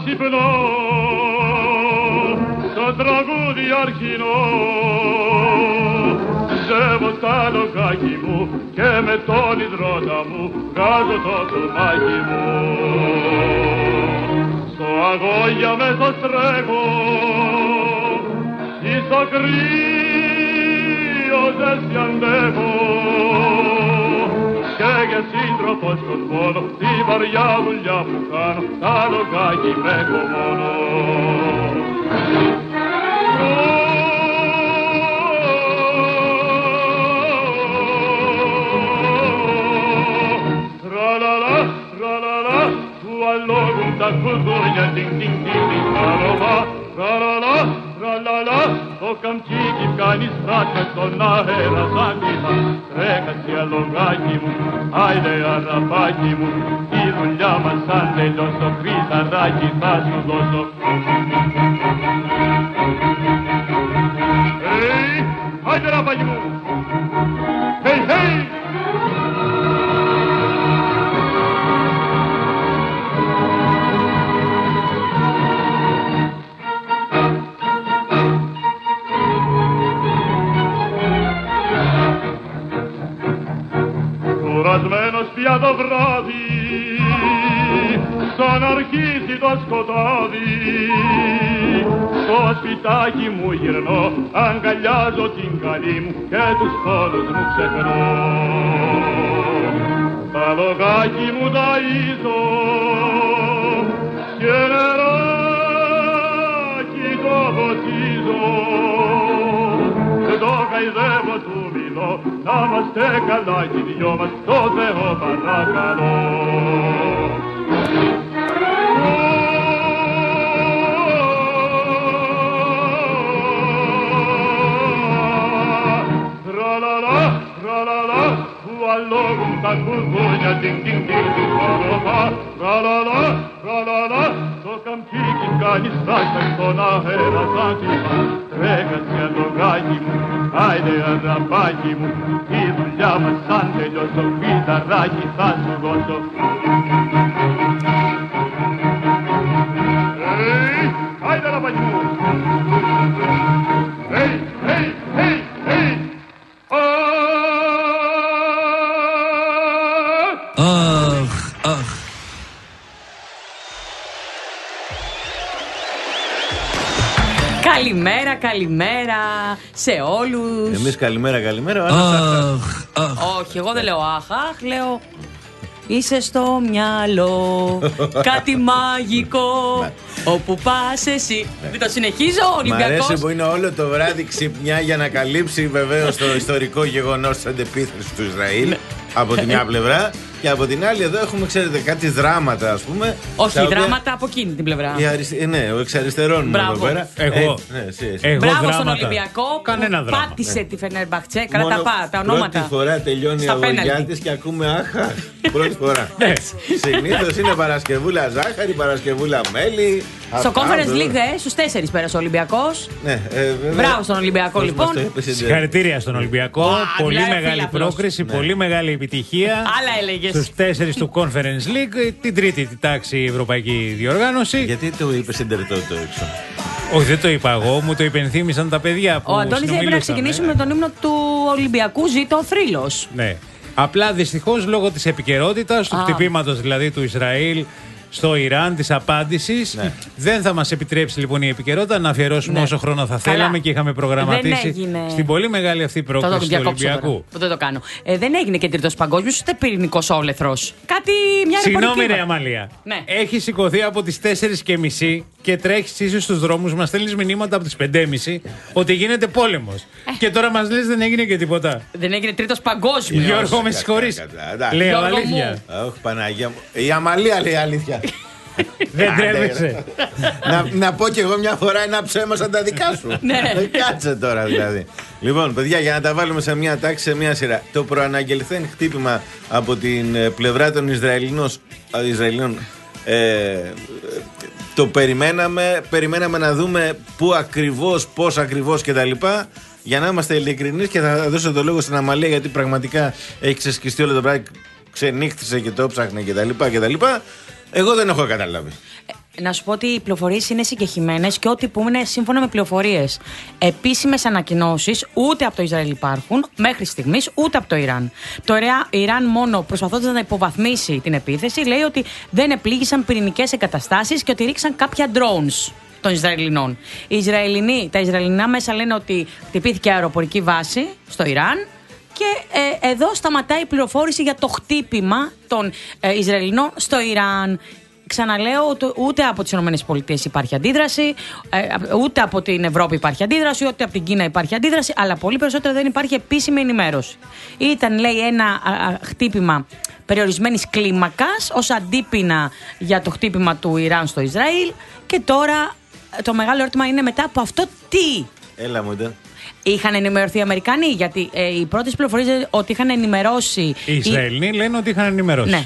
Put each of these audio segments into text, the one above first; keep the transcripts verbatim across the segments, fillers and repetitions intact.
ξυπνώ στο τραγούδι αρχινό. Ζεύω στα λογάκι μου και με τον υδρότα μου βγάζω το κουμάκι μου. Στο αγώγια μέσα στρέχω ή στο κρύο ζέστη αντέχω. Και για σύντροφο στον πόνο τη βαριά δουλειά που κάνω τα λογάκι με έχω μόνο. Tra-la-la, tra-la-la, του αλόγουν τα κουδούνια, τιν τιν τιν τιν, tra-la-la, tra-la-la, tra-la-la, το καμτσίκι κάνει στράκα στον αέρα σαν κύμα. Τρέχασε αλογάκι μου, άιντε αραπάκι μου, η δουλειά μας αν τελειώσω, χρυσαράκι θα σου δώσω. Hey, άιντε αραπάκι μου, hey, hey! Κουρασμένος πια το βράδυ, σαν αρχίσει το σκοτάδι, στο σπιτάκι μου γυρνώ, αγκαλιάζω την καλή μου και τους πόνους μου ξεχνώ. Τα λογάκι μου ταΐζω και νεράκι το ποτίζω, το χαϊδεύω του μιλώ, να είμαστε καλά κι οι δυο μας, το Θεό παρακαλώ. Tra-la-la, tra-la-la, του αλόγουν τα κουδούνια, τιν τιν τιν τιν, tra-la-la, tra-la-la, το καμτσίκι κάνει στράκα στον αέρα σαν κύμα. Τρέχασε αλογάκι μου, άιντε αραπάκι μου, η δουλειά μας αν τελειώσω, φυταράκι θα σου δώσω. Hey, άιντε αραπάκι μου, hey, hey, hey, hey, αχ, αχ. Καλημέρα, καλημέρα σε όλους. Εμείς καλημέρα, καλημέρα. Αχ, αχ. Όχι, εγώ δεν λέω αχ, αχ, λέω είσαι στο μυαλό κάτι μαγικό όπου πας εσύ. Δεν το συνεχίζω, ο Ολυμπιακός. Μ' αρέσει που είναι όλο το βράδυ ξυπνιά για να καλύψει βεβαίως το ιστορικό γεγονός της αντεπίθεσης του Ισραήλ από τη μια πλευρά. Και από την άλλη, εδώ έχουμε, ξέρετε, κάτι δράματα, ας πούμε. Όχι, οποία... δράματα από εκείνη την πλευρά. Αριστε... Ναι, ο εξ αριστερών μου εδώ πέρα. Εγώ. Ε, ναι, εσύ, εσύ. Εγώ Μπράβο δράματα. στον Ολυμπιακό. Κανένα που δράμα. πάτησε Ναι. τη Φενέρμπαχτσε. Καλά τα, πά, τα ονόματα. Πρώτη φορά τελειώνει η αγωγιά της και ακούμε άχα. Πρώτη φορά. Συνήθως είναι Παρασκευούλα ζάχαρη, Παρασκευούλα μέλι. Στο Conference League, ε, στους τέσσερις πέρασε ο Ολυμπιακός. Ναι, ε, Μπράβο στον Ολυμπιακό, λοιπόν. Συγχαρητήρια στον Ολυμπιακό. Α, Πολύ δηλαδή, μεγάλη φίλε, πρόκριση, Ναι. πολύ μεγάλη επιτυχία. Άλλα έλεγες. Στους τέσσερις του Conference League, την τρίτη τάξη ευρωπαϊκή διοργάνωση. Γιατί το είπε συντερτό το έξω? Όχι, δεν το είπα εγώ, μου το υπενθύμησαν τα παιδιά που Ο Αντώνης έπρεπε να ξεκινήσουμε με τον ύμνο του Ολυμπιακού. Ζήτω ο θρύλος. Ναι. Απλά δυστυχώς λόγω της επικαιρότητας, του Α. χτυπήματος δηλαδή του Ισραήλ στο Ιράν, της απάντησης, Ναι. δεν θα μας επιτρέψει λοιπόν η επικαιρότητα να αφιερώσουμε Ναι. όσο χρόνο θα Καλά. θέλαμε και είχαμε προγραμματίσει Δεν έγινε. στην πολύ μεγάλη αυτή Θα πρόκληση το του διακόψω Ολυμπιακού. τώρα, που δεν το κάνω. Ε, δεν έγινε και τρίτος παγκόσμιος, ούτε πυρηνικός όλεθρος. Κάτι, μια Συγγνώμη, ρεπορική- ρε Αμαλία. Ναι. Έχει σηκωθεί από τις τέσσερις και μισή και τρέχεις ίσως στους δρόμους, μας στέλνεις μηνύματα από τις πέντε και μισή ότι γίνεται πόλεμος. Ε. Και τώρα μας λες δεν έγινε και τίποτα. Δεν έγινε τρίτος παγκόσμιος. Γιώργο, με κατά, συγχωρείς. κατά, εντάξει. Λέω Γιώργο αλήθεια. μου. Όχι, Παναγία μου. Η Αμαλία λέει αλήθεια. Δεν Άντε, τρέπεσαι. να, να πω κι εγώ μια φορά ένα ψέμα σαν τα δικά σου. Ναι. Ε, Κάτσε τώρα δηλαδή. Λοιπόν, παιδιά, για να τα βάλουμε σε μια τάξη, σε μια σειρά. Το προαναγγελθέν χτύπημα από την ε, πλευρά των Ισραηλινών, ε, Ισραηλινών ε, το περιμέναμε. Περιμέναμε να δούμε πού ακριβώς, πώς ακριβώς κτλ. Για να είμαστε ειλικρινείς, και θα δώσω το λόγο στην Αμαλία, γιατί πραγματικά έχει ξεσκιστεί όλο το βράδυ, ξενύχτησε και το ψάχνε κτλ. Εγώ δεν έχω καταλάβει. Να σου πω ότι οι πληροφορίες είναι συγκεχημένες και ό,τι πούμε είναι σύμφωνα με πληροφορίες. Επίσημες ανακοινώσεις ούτε από το Ισραήλ υπάρχουν μέχρι στιγμής, ούτε από το Ιράν. Το Ιράν, μόνο προσπαθώντας να υποβαθμίσει την επίθεση, λέει ότι δεν επλήγησαν πυρηνικές εγκαταστάσεις και ότι ρίξαν κάποια drones των Ισραηλινών. Οι Ισραηλινοί, τα Ισραηλινά μέσα λένε ότι χτυπήθηκε αεροπορική βάση στο Ιράν. Και ε, εδώ σταματάει η πληροφόρηση για το χτύπημα των ε, Ισραηλινών στο Ιράν. Ξαναλέω, ούτε από τις ΗΠΑ υπάρχει αντίδραση, ούτε από την Ευρώπη υπάρχει αντίδραση, ούτε από την Κίνα υπάρχει αντίδραση, αλλά πολύ περισσότερο δεν υπάρχει επίσημη ενημέρωση. Ήταν, λέει, ένα χτύπημα περιορισμένης κλίμακας ως αντίπεινα για το χτύπημα του Ιράν στο Ισραήλ και τώρα το μεγάλο ερώτημα είναι μετά από αυτό τι. Έλα μου ήταν. Είχαν ενημερωθεί οι Αμερικανοί, γιατί ε, οι πρώτες πληροφορίες είναι ότι είχαν ενημερώσει. Οι Ισραηλοί οι... λένε ότι είχαν ενημερώσει. Ναι.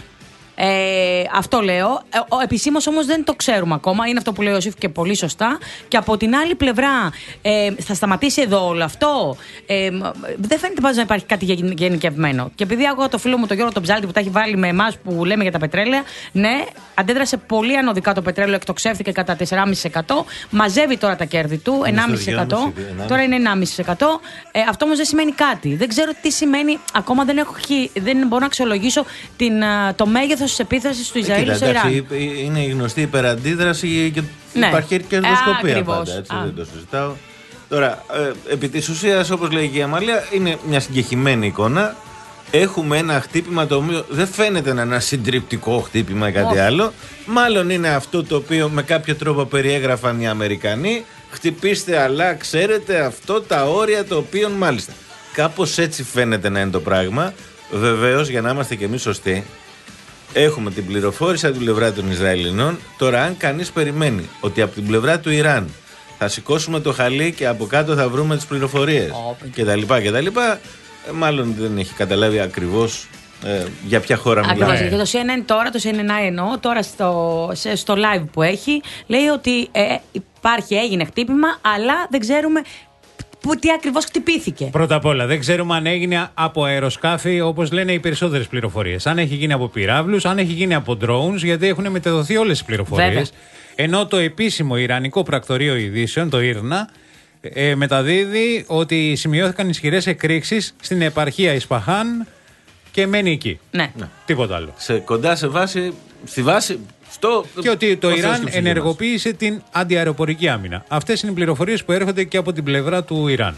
Ε, αυτό λέω. Ε, επισήμως όμως δεν το ξέρουμε ακόμα. Είναι αυτό που λέει ο Ιωσήφ και πολύ σωστά. Και από την άλλη πλευρά, ε, θα σταματήσει εδώ όλο αυτό. Ε, δεν φαίνεται πάντως να υπάρχει κάτι γενικευμένο. Και επειδή άκουγα το φίλο μου τον Γιώργο τον Ψάλτη που τα έχει βάλει με εμάς που λέμε για τα πετρέλαια, ναι, αντέδρασε πολύ ανωδικά το πετρέλαιο, εκτοξεύθηκε κατά τέσσερα κόμμα πέντε τοις εκατό. Μαζεύει τώρα τα κέρδη του, εννιά κόμμα πέντε τοις εκατό. Τώρα είναι εννιά κόμμα πέντε τοις εκατό. Ε, αυτό όμως δεν σημαίνει κάτι. Δεν ξέρω τι σημαίνει. Ακόμα δεν, έχω, δεν μπορώ να αξιολογήσω την, το μέγεθος της επίθεσης του Ισραήλ στο Ιράν. Είναι η γνωστή υπεραντίδραση και ναι. Υπάρχει και κερδοσκοπία πάντα. Έτσι, δεν το συζητάω. Τώρα, ε, επί της ουσίας, όπως λέει και η Αμαλία, είναι μια συγκεκριμένη εικόνα. Έχουμε ένα χτύπημα το οποίο δεν φαίνεται να είναι ένα συντριπτικό χτύπημα ή κάτι oh. άλλο. Μάλλον είναι αυτό το οποίο με κάποιο τρόπο περιέγραφαν οι Αμερικανοί. Χτυπήστε, αλλά ξέρετε αυτό τα όρια το οποίο μάλιστα. Κάπως έτσι φαίνεται να είναι το πράγμα. Βεβαίως, για να είμαστε κι εμείς σωστοί, έχουμε την πληροφόρηση από την πλευρά των Ισραηλινών. Τώρα, αν κανείς περιμένει ότι από την πλευρά του Ιράν θα σηκώσουμε το χαλί και από κάτω θα βρούμε τις πληροφορίες oh. κτλ. κτλ. Μάλλον δεν έχει καταλάβει ακριβώς ε, για ποια χώρα μιλάμε. Ακριβώς. Και το σι εν εν τώρα, το σι εν εν εννοώ, τώρα στο, στο live που έχει, λέει ότι ε, υπάρχει, έγινε χτύπημα, αλλά δεν ξέρουμε που, τι ακριβώς χτυπήθηκε. Πρώτα απ' όλα, δεν ξέρουμε αν έγινε από αεροσκάφη, όπως λένε οι περισσότερες πληροφορίες. Αν έχει γίνει από πυράβλους, αν έχει γίνει από drones, γιατί έχουν μεταδοθεί όλες τις πληροφορίες. Ενώ το επίσημο Ιρανικό Πρακτορείο Ειδήσεων, το ΙΡΝΑ, ε, μεταδίδει ότι σημειώθηκαν ισχυρές εκρήξεις στην επαρχία Ισπαχάν και μένει εκεί. Ναι. ναι. Τίποτα άλλο. Σε, κοντά σε βάση, στη βάση. Στο, και ότι το Ιράν ενεργοποίησε μας. την αντιαεροπορική άμυνα. Αυτές είναι οι πληροφορίες που έρχονται και από την πλευρά του Ιράν.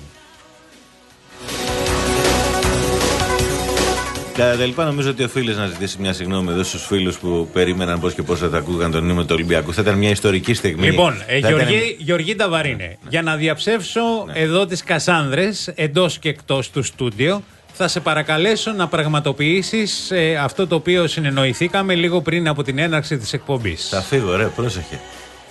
Κατά τα λοιπά, νομίζω ότι οφείλει να ζητήσει μια συγγνώμη εδώ στους φίλους που περίμεναν πώς και πώς θα τα ακούγαν τον νούμερο του Ολυμπιακού. Θα ήταν μια ιστορική στιγμή. Λοιπόν, ε, Γεωργή, ήταν... Γεωργή Ταβαρίνε, ναι, ναι. για να διαψεύσω ναι. εδώ τις Κασάνδρες εντός και εκτός του στούντιο, θα σε παρακαλέσω να πραγματοποιήσεις ε, αυτό το οποίο συνεννοηθήκαμε λίγο πριν από την έναρξη της εκπομπής. Θα φύγω, ρε, πρόσεχε.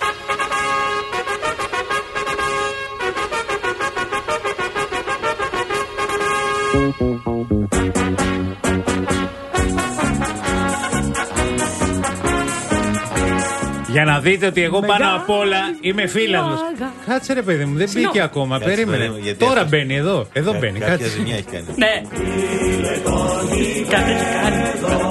Για να δείτε ότι εγώ πάνω απ' όλα είμαι φίλαθλος. Κάτσε ρε παιδί μου, δεν μπήκε ακόμα. Κάτσε, περίμενε. Περίμενε τώρα αυτό... μπαίνει εδώ. Εδώ Κα, μπαίνει. Κάποια κάτσε. ζημιά έχει κάνει. Ναι. Κάτι έχει κάνει.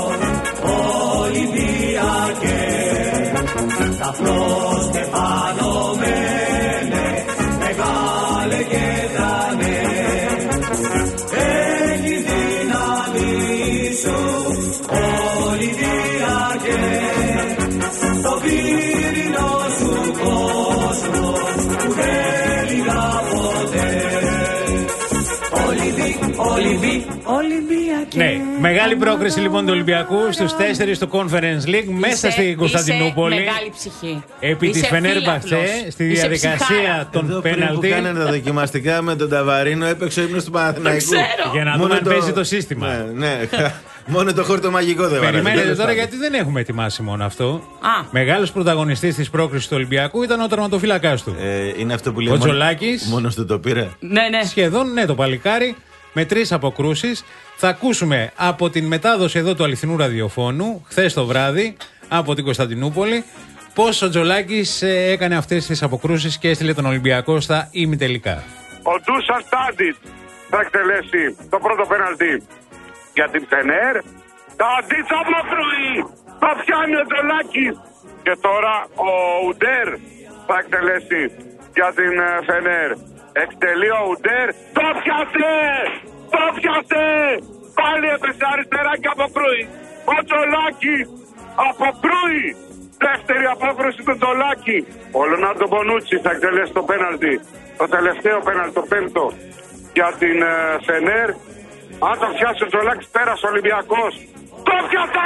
Ναι, μεγάλη πρόκριση λοιπόν του Ολυμπιακού στους τέσσερις του Conference League μέσα στην Κωνσταντινούπολη. Μεγάλη ψυχή. Επί της Φενέρμπαχτσε στη διαδικασία των πέναλτι. Που κάνανε τα δοκιμαστικά με τον Ταβαρίνο έπαιξε ο ύμνος του Παναθηναϊκού. Για να δούμε αν το... παίζει το σύστημα. Ναι, ναι. Μόνο το χόρτο μαγικό δεν βαράει. Περιμένετε τώρα γιατί δεν έχουμε ετοιμάσει μόνο αυτό. Μεγάλος πρωταγωνιστής της πρόκρισης του Ολυμπιακού ήταν ο τερματοφύλακας του. Ε, είναι αυτό που λέει. Ο Τζολάκης. Μόνος του το πήρε. Ναι, ναι. Σχεδόν ναι, το παλικάρι. Με τρεις αποκρούσεις. Θα ακούσουμε από την μετάδοση εδώ του αληθινού ραδιοφώνου, χθες το βράδυ, από την Κωνσταντινούπολη, πώς ο Τζολάκης έκανε αυτές τις αποκρούσεις και έστειλε τον Ολυμπιακό στα ημιτελικά. Ο Ντούσαν Τάντιτ θα εκτελέσει το πρώτο πέναλτι για την Φενέρ. Τα αντίθαμα πρωί θα πιάνει ο Τζολάκης Και τώρα ο Ουντέρ θα εκτελέσει για την Φενέρ. Εκτελεί ο Ουντέρ. Το πιάσε! Το πιάσε! Πάλι έπεσε αριστερά και αποκρούει. Ο Τζολάκης αποκρούει. Δεύτερη απόκρουση του Τζολάκη. Ο Λεωνάρντο Μπονούτσι θα εκτελέσει το πέναλτι. Το τελευταίο πέναλτι, το πέμπτο για την ε, Φενέρ. Αν το πιάσει ο Τζολάκης, πέρασε ο Ολυμπιακός. Το πιάσε!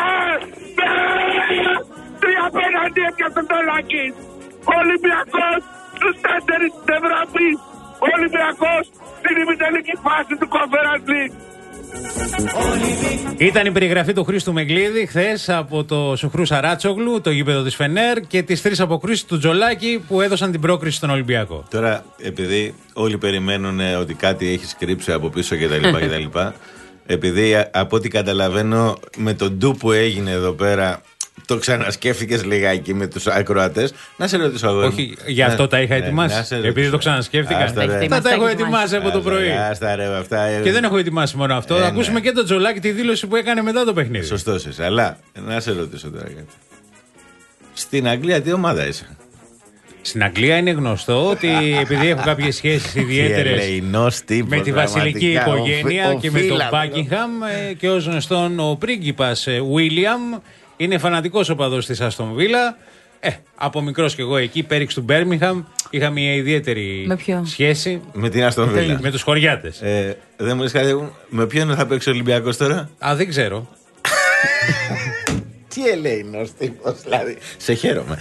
Τρία πέναλτι έπιασε ο Τζολάκης. Ο Ολυμπιακός στους τέσσερις στην Ευρώπη. Ο Ολυμπιακός στην ημιτελική φάση του Conference League. Ήταν η περιγραφή του Χρήστου Μεγκλίδη χθες από το Σουχρού Σαράτσογλου, το γήπεδο της Φενέρ, και τις τρεις αποκρίσεις του Τζολάκη που έδωσαν την πρόκριση στον Ολυμπιακό. Τώρα, επειδή όλοι περιμένουν ότι κάτι έχει σκρύψει από πίσω κτλ. Επειδή από ό,τι καταλαβαίνω με τον ντου που έγινε εδώ πέρα, το ξανασκέφτηκες λιγάκι με τους ακροατές. Να σε ρωτήσω εγώ. Όχι, γι' αυτό τα είχα ετοιμάσει. Επειδή το ξανασκέφτηκα. Αυτά τα έχω ετοιμάσει από το πρωί. Και δεν έχω ετοιμάσει μόνο αυτό. Θα ακούσουμε και τον Τζολάκη τη δήλωση που έκανε μετά το παιχνίδι. Σωστός είσαι. Αλλά να σε ρωτήσω τώρα κάτι. Στην Αγγλία τι ομάδα είσαι? Στην Αγγλία είναι γνωστό ότι επειδή έχω κάποιες σχέσεις ιδιαίτερες με τη βασιλική οικογένεια και με τον Μπάκιγχαμ, και ως γνωστόν ο πρίγκιπας Βίλιαμ είναι φανατικός οπαδός της Άστον Βίλα. Ε, από μικρός και εγώ εκεί, πέριξ του Μπέρμιγχαμ, είχα μια ιδιαίτερη με σχέση με την Άστον Βίλα. Με τους χωριάτες. Ε, δεν μου λες κάτι, με ποιον θα παίξει ο Ολυμπιακός τώρα? Α, δεν ξέρω. Τι ελεηνός τύπος, δηλαδή. Σε χαίρομαι.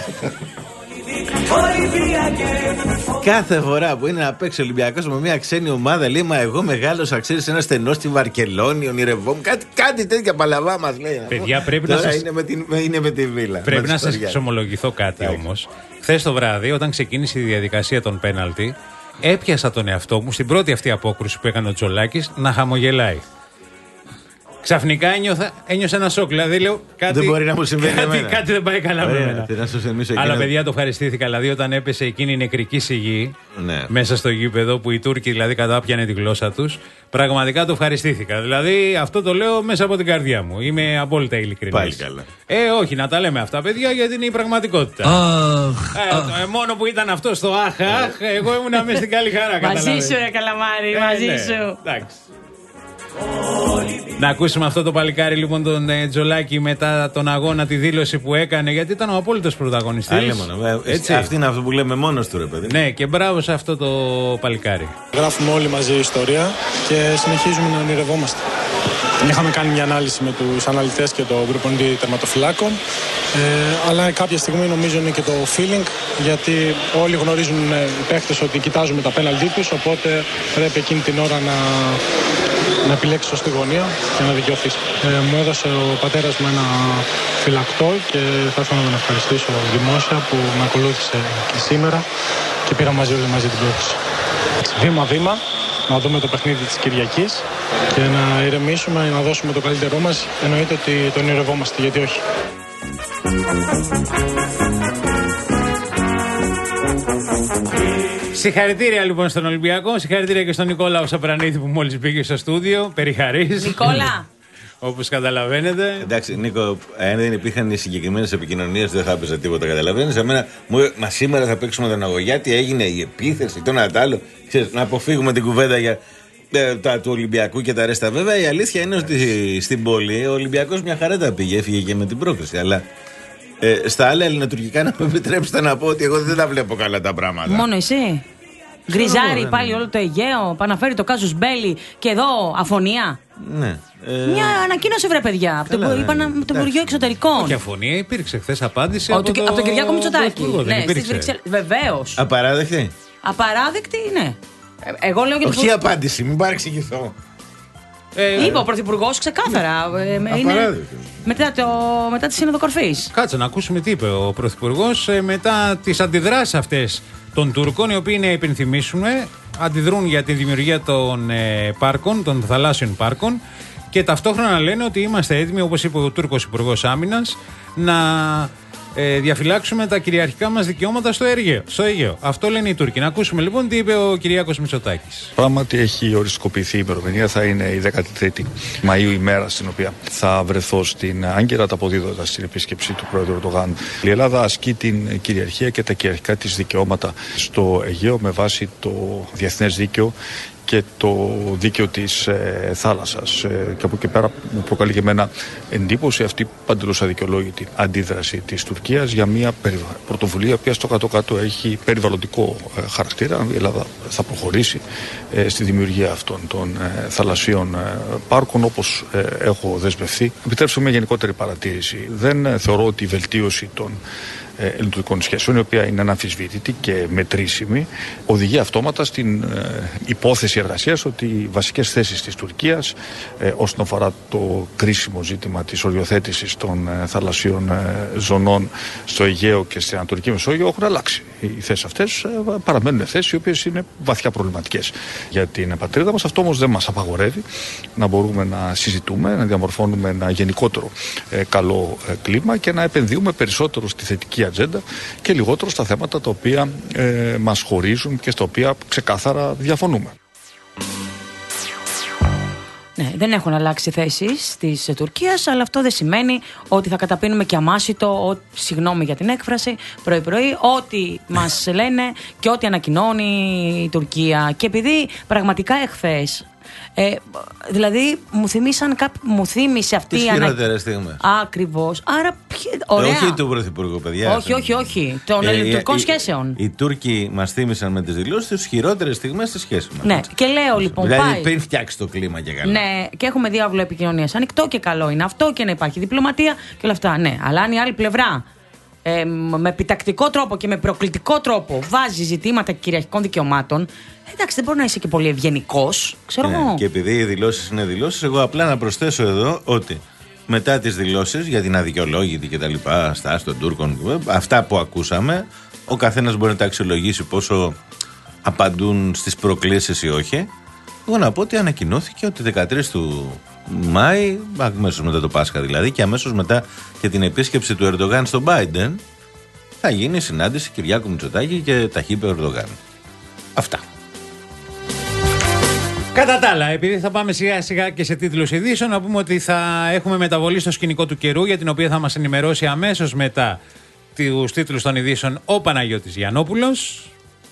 Κάθε φορά που είναι να παίξει ο Ολυμπιακός με μια ξένη ομάδα, λέει, μα εγώ μεγάλωσα, ξέρεις, ένα στενό στη Βαρκελόνη, ονειρευόμουν. Κάτι, κάτι τέτοια παλαβά μας λέει. Παιδιά, πρέπει τώρα να σας... είναι, με την, είναι με τη Βίλα. Πρέπει να σας εξομολογηθώ κάτι όμως. Χθες το βράδυ, όταν ξεκίνησε η διαδικασία των πέναλτι, έπιασα τον εαυτό μου στην πρώτη αυτή απόκρουση που έκανε ο Τζολάκης να χαμογελάει. Ξαφνικά ένιωθα, ένιωσα ένα σοκ. Δηλαδή λέω κάτι, δεν μπορεί να μου συμβαίνει κάτι, κάτι δεν πάει καλά με εμένα. Αλλά παιδιά, το ευχαριστήθηκα. Δηλαδή, όταν έπεσε εκείνη η νεκρική σιγή, ναι, μέσα στο γήπεδο που οι Τούρκοι δηλαδή κατάπιανε τη γλώσσα τους, πραγματικά το ευχαριστήθηκα. Δηλαδή, αυτό το λέω μέσα από την καρδιά μου. Είμαι απόλυτα ειλικρινής. Πάλι καλά. Ε, όχι, να τα λέμε αυτά, παιδιά, γιατί είναι η πραγματικότητα. Oh, ε, oh. Ε, μόνο που ήταν αυτό στο αχ, αχ, εγώ ήμουν μέσα στην καλή χαρά. Μαζί σου, ρε Καλαμάρι, μαζί ναι, σου. Εντάξει. Να ακούσουμε αυτό το παλικάρι λοιπόν τον ε, Τζολάκη μετά τον αγώνα, τη δήλωση που έκανε, γιατί ήταν ο απόλυτος πρωταγωνιστής. Άλλη μόνο. Έτσι. Αυτή είναι αυτό που λέμε μόνος του, ρε παιδί. Ναι, και μπράβο σε αυτό το παλικάρι. Γράφουμε όλοι μαζί ιστορία και συνεχίζουμε να ονειρευόμαστε. Είχαμε κάνει μια ανάλυση με τους αναλυτές και το προπονητή τερματοφυλάκων, ε, αλλά κάποια στιγμή νομίζω είναι και το feeling, γιατί όλοι γνωρίζουν οι παίχτες ότι κοιτάζουμε τα πέναλτι τους, οπότε πρέπει εκείνη την ώρα να, να επιλέξει σωστή γωνία και να δικαιωθείς. Ε, μου έδωσε ο πατέρας μου ένα φυλακτό και θα ήθελα να τον ευχαριστήσω δημόσια που με ακολούθησε και σήμερα και πήρα μαζί όλοι μαζί την πρόκληση. Βήμα-βήμα, να δούμε το παιχνίδι της Κυριακής και να ηρεμήσουμε, να δώσουμε το καλύτερό μας. Εννοείται ότι το ονειρευόμαστε, γιατί όχι. Συγχαρητήρια λοιπόν στον Ολυμπιακό, συγχαρητήρια και στον Νικόλαο Σαπρανίδη που μόλις πήγε στο στούντιο. Περιχαρής. Νικόλα! Όπως καταλαβαίνετε. Εντάξει, Νίκο, αν δεν υπήρχαν οι συγκεκριμένες επικοινωνίες, δεν θα έπαιζα τίποτα. Καταλαβαίνεις. Εμένα, μα σήμερα θα παίξουμε τον αγωγιά, τι έγινε, η επίθεση, το ένα τ' άλλο. Ξέρεις, να αποφύγουμε την κουβέντα για ε, τα του Ολυμπιακού και τα ρέστα. Βέβαια, η αλήθεια είναι ότι στην πόλη ο Ολυμπιακός μια χαρά τα πήγε, έφυγε και με την πρόκριση. Αλλά ε, στα άλλα ελληνοτουρκικά, να μου επιτρέψετε να πω ότι εγώ δεν τα βλέπω καλά τα πράγματα. Μόνο εσύ. Γκριζάρι πάλι όλο το Αιγαίο, παναφέρει το Κάζους Μπέλι και εδώ αφωνία. Ναι. Ε... Μια ανακοίνωση, βρε παιδιά, από το, είπα, ναι, το Υπουργείο Εξωτερικών. Και αφωνία υπήρξε χθες απάντηση. Ο, από, το, το... από τον Κυριάκο Μητσοτάκη. Ναι, βεβαίως. Απαράδεκτη. Απαράδεκτη, ναι. Εγώ λέω για όχι το... απάντηση, μην παρεξηγηθώ. Ε, Είπε ο Πρωθυπουργός ξεκάθαρα. Ε, είναι μετά, το, μετά τη Σύνοδο Κορφής. Κάτσε να ακούσουμε τι είπε ο Πρωθυπουργός ε, μετά τις αντιδράσεις αυτές των Τούρκων, οι οποίοι, να υπενθυμίσουμε, αντιδρούν για τη δημιουργία των ε, πάρκων, των θαλάσσιων πάρκων, και ταυτόχρονα λένε ότι είμαστε έτοιμοι, όπως είπε ο Τούρκος Υπουργός Άμυνας, να ε, διαφυλάξουμε τα κυριαρχικά μας δικαιώματα στο Αιγαίο. στο Αιγαίο. Αυτό λένε οι Τούρκοι. Να ακούσουμε λοιπόν τι είπε ο Κυριάκος Μητσοτάκης. Πράγματι έχει οριστικοποιηθεί η ημερομηνία, θα είναι η δέκατη τρίτη Μαΐου, ημέρα στην οποία θα βρεθώ στην Άγκυρα, αποδίδοντας την επίσκεψη του Πρόεδρου Ερντογάν. Η Ελλάδα ασκεί την κυριαρχία και τα κυριαρχικά της δικαιώματα στο Αιγαίο με βάση το διεθνές δίκαιο και το δίκαιο της ε, θάλασσας. Ε, και από εκεί πέρα μου προκαλεί και εμένα εντύπωση αυτή παντελώς αδικαιολόγητη αντίδραση της Τουρκίας για μια πρωτοβουλία που στο κάτω-κάτω έχει περιβαλλοντικό ε, χαρακτήρα. Η Ελλάδα θα προχωρήσει ε, στη δημιουργία αυτών των ε, θαλασσίων ε, πάρκων όπως ε, έχω δεσμευθεί. Επιτρέψτε μια γενικότερη παρατήρηση. Δεν ε, θεωρώ ότι η βελτίωση των ελληνοτουρκικών σχέσεων, η οποία είναι αναμφισβήτητη και μετρήσιμη, οδηγεί αυτόματα στην ε, υπόθεση εργασίας ότι οι βασικές θέσεις της Τουρκίας ε, όσον αφορά το κρίσιμο ζήτημα της οριοθέτησης των ε, θαλασσίων ε, ζωνών στο Αιγαίο και στην Ανατολική Μεσόγειο έχουν αλλάξει. Οι θέσεις αυτές ε, παραμένουν θέσεις οι οποίες είναι βαθιά προβληματικές για την πατρίδα μας. Αυτό όμως δεν μας απαγορεύει να μπορούμε να συζητούμε, να διαμορφώνουμε ένα γενικότερο ε, καλό ε, κλίμα και να επενδύουμε περισσότερο στη θετική ατζέντα και λιγότερο στα θέματα τα οποία ε, μας χωρίζουν και στα οποία ξεκάθαρα διαφωνούμε. Ναι, δεν έχουν αλλάξει θέσεις της Τουρκίας, αλλά αυτό δεν σημαίνει ότι θα καταπίνουμε και αμάσιτο, ο, συγγνώμη για την έκφραση, πρωί-πρωί, ό,τι μας λένε και ό,τι ανακοινώνει η Τουρκία. Και επειδή πραγματικά εχθές, Ε, δηλαδή μου θυμίσαν κάπου, μου θύμισε αυτή τις η ανα... χειρότερες στιγμές. Ακριβώς. Άρα ποιε... ωραία. Ε, όχι του Πρωθυπουργού, παιδιά. Όχι, όχι, όχι. Των ε, ελληνικών σχέσεων. Οι, οι Τούρκοι μας θύμισαν με τις δηλώσεις τις χειρότερες στιγμές στη σχέση μας. Ναι, και λέω λοιπόν. Δηλαδή πάει. πριν φτιάξει το κλίμα και καλά. Ναι, και έχουμε διάβολο επικοινωνίας ανοιχτό και καλό είναι αυτό και να υπάρχει διπλωματία και όλα αυτά. Ναι, αλλά αν η άλλη πλευρά ε, με επιτακτικό τρόπο και με προκλητικό τρόπο βάζει ζητήματα κυριαρχικών δικαιωμάτων. Εντάξει, δεν μπορεί να είσαι και πολύ ευγενικός, ξέρω εγώ. Ναι, και επειδή οι δηλώσεις είναι δηλώσεις, εγώ απλά να προσθέσω εδώ ότι μετά τις δηλώσεις για την αδικαιολόγητη και τα λοιπά, στάση των Τούρκων, αυτά που ακούσαμε, ο καθένας μπορεί να τα αξιολογήσει πόσο απαντούν στις προκλήσεις ή όχι. Εγώ να πω ότι ανακοινώθηκε ότι δεκατρείς του Μάη, αμέσως μετά το Πάσχα δηλαδή, και αμέσως μετά και την επίσκεψη του Ερντογάν στον Μπάιντεν, θα γίνει συνάντηση Κυριάκου Μητσοτάκη και Ταγίπ Ερντογάν. Αυτά. Κατά τα άλλα, επειδή θα πάμε σιγά σιγά και σε τίτλους ειδήσεων, να πούμε ότι θα έχουμε μεταβολή στο σκηνικό του καιρού, για την οποία θα μας ενημερώσει αμέσως μετά τους τίτλους των ειδήσεων ο Παναγιώτης Γιαννόπουλος.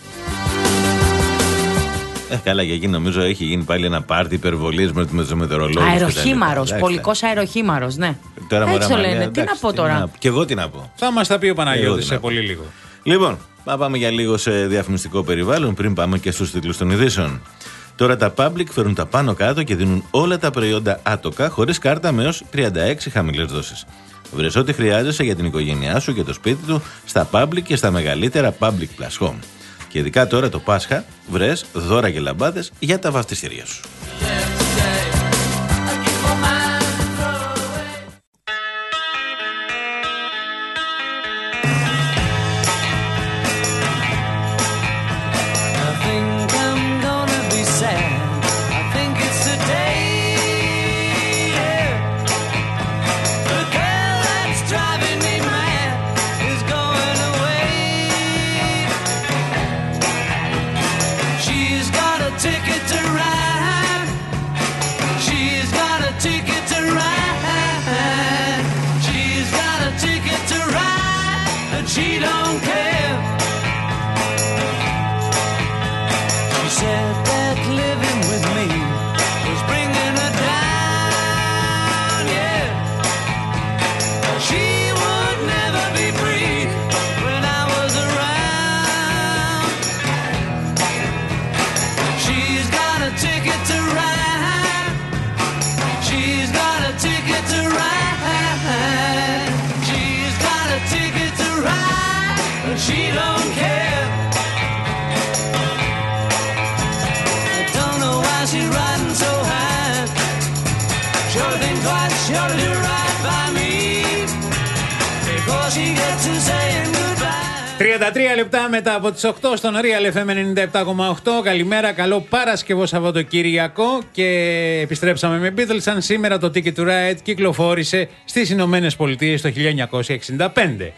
Ε, καλά, για εκεί νομίζω έχει γίνει πάλι ένα πάρτι υπερβολής με τους μετεωρολόγους. Αεροχήμαρος, πολικός αεροχήμαρος, ναι. Τώρα έτσι το μωρά, λένε. εντάξει, τι να πω τώρα. Και εγώ τι να πω. Θα μας τα πει ο Παναγιώτης σε πολύ λίγο. Λοιπόν, θα πάμε για λίγο σε διαφημιστικό περιβάλλον πριν πάμε και στους τίτλους των ειδήσεων. Τώρα τα Public φέρουν τα πάνω κάτω και δίνουν όλα τα προϊόντα άτοκα χωρίς κάρτα με έως τριάντα έξι χαμηλές δόσεις. Βρες ό,τι χρειάζεσαι για την οικογένειά σου και το σπίτι του στα Public και στα μεγαλύτερα Public Plus Home. Και ειδικά τώρα το Πάσχα, βρες δώρα και λαμπάδες για τα βαφτιστήρια σου. τριάντα τρία λεπτά μετά από τις οκτώ στον Real εφ εμ ενενήντα επτά κόμμα οκτώ. Καλημέρα, καλό Παρασκευό Σαββατοκύριακο. Και επιστρέψαμε με Beatles. Αν σήμερα το Ticket to Ride κυκλοφόρησε στις Ηνωμένες Πολιτείες το χίλια εννιακόσια εξήντα πέντε.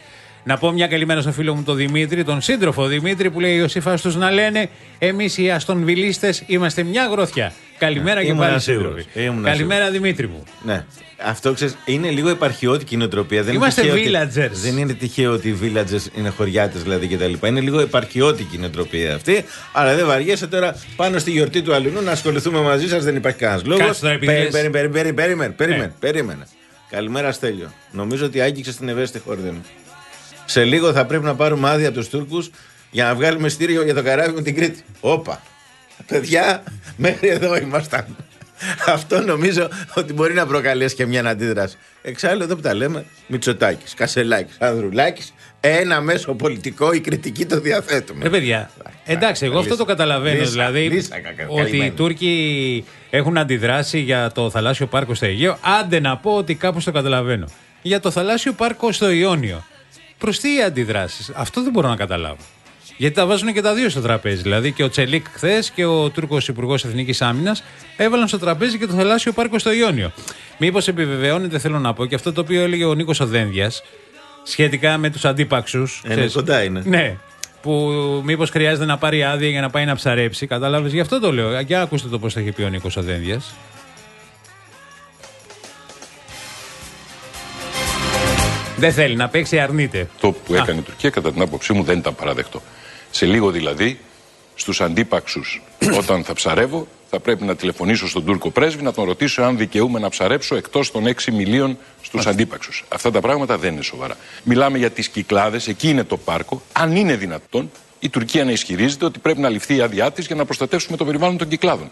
Να πω μια καλημέρα στο φίλο μου τον Δημήτρη, τον σύντροφο Δημήτρη, που λέει: Ιωσήφα τους να λένε, εμείς οι αστονβιλίστες είμαστε μια γροθιά. Καλημέρα ναι, και πάλι σύντροφοι. Καλημέρα Δημήτρη μου. Ναι. Αυτό ξέρεις, είναι λίγο επαρχιώτικη νοοτροπία. Δεν είμαστε είναι villagers. Ότι, δεν είναι τυχαίο ότι οι villagers είναι χωριάτες δηλαδή κτλ. Είναι λίγο επαρχιώτικη νοοτροπία αυτή. Αλλά δεν βαριέσαι τώρα πάνω στη γιορτή του Αλουνού να ασχοληθούμε μαζί σας. Δεν υπάρχει κανένας λόγος. Περίμενε, περίμενε. Καλημέρα Στέλιο. Νομίζω ότι άγγιξε την ευαίσθητη χόρδα μου. Σε λίγο θα πρέπει να πάρουμε άδεια από τους Τούρκους για να βγάλουμε στήριο για το καράβι με την Κρήτη. Όπα. Παιδιά, μέχρι εδώ ήμασταν. Αυτό νομίζω ότι μπορεί να προκαλέσει και μια αντίδραση. Εξάλλου εδώ που τα λέμε, Μητσοτάκης, Κασελάκης, Ανδρουλάκης, ένα μέσο πολιτικό, η κριτική το διαθέτουμε. Ε, παιδιά, εντάξει, εγώ αυτό το καταλαβαίνω. Λίσα, δηλαδή λίσα, κα, ότι καλυμμένη. Οι Τούρκοι έχουν αντιδράσει για το θαλάσσιο πάρκο στο Αιγαίο. Άντε να πω ότι κάπως το καταλαβαίνω. Για το θαλάσσιο πάρκο στο Ιόνιο. Προς τι οι αντιδράσεις, αυτό δεν μπορώ να καταλάβω. Γιατί τα βάζουν και τα δύο στο τραπέζι. Δηλαδή και ο Τσελίκ χθες και ο Τούρκος Υπουργός Εθνικής Άμυνας έβαλαν στο τραπέζι και το θαλάσσιο πάρκο στο Ιόνιο. Μήπως επιβεβαιώνεται, θέλω να πω, και αυτό το οποίο έλεγε ο Νίκος Οδένδιας σχετικά με τους αντίπαξους. Είναι ξέρεις, κοντά είναι. Ναι. Που μήπως χρειάζεται να πάρει άδεια για να πάει να ψαρέψει. Κατάλαβες, γι' αυτό το λέω. Για ακούστε το πώς το είχε πει ο Νίκος Οδένδιας. Δεν θέλει να παίξει, αρνείται. Το που έκανε Α. η Τουρκία, κατά την άποψή μου, δεν ήταν παραδεκτό. Σε λίγο δηλαδή, στους αντίπαξους, όταν θα ψαρεύω, θα πρέπει να τηλεφωνήσω στον Τούρκο πρέσβη να τον ρωτήσω αν δικαιούμαι να ψαρέψω εκτός των έξι μιλίων στους αντίπαξους. Αυτά τα πράγματα δεν είναι σοβαρά. Μιλάμε για τις Κυκλάδες, εκεί είναι το πάρκο. Αν είναι δυνατόν, η Τουρκία να ισχυρίζεται ότι πρέπει να ληφθεί η άδειά της για να προστατεύσουμε το περιβάλλον των Κυκλάδων.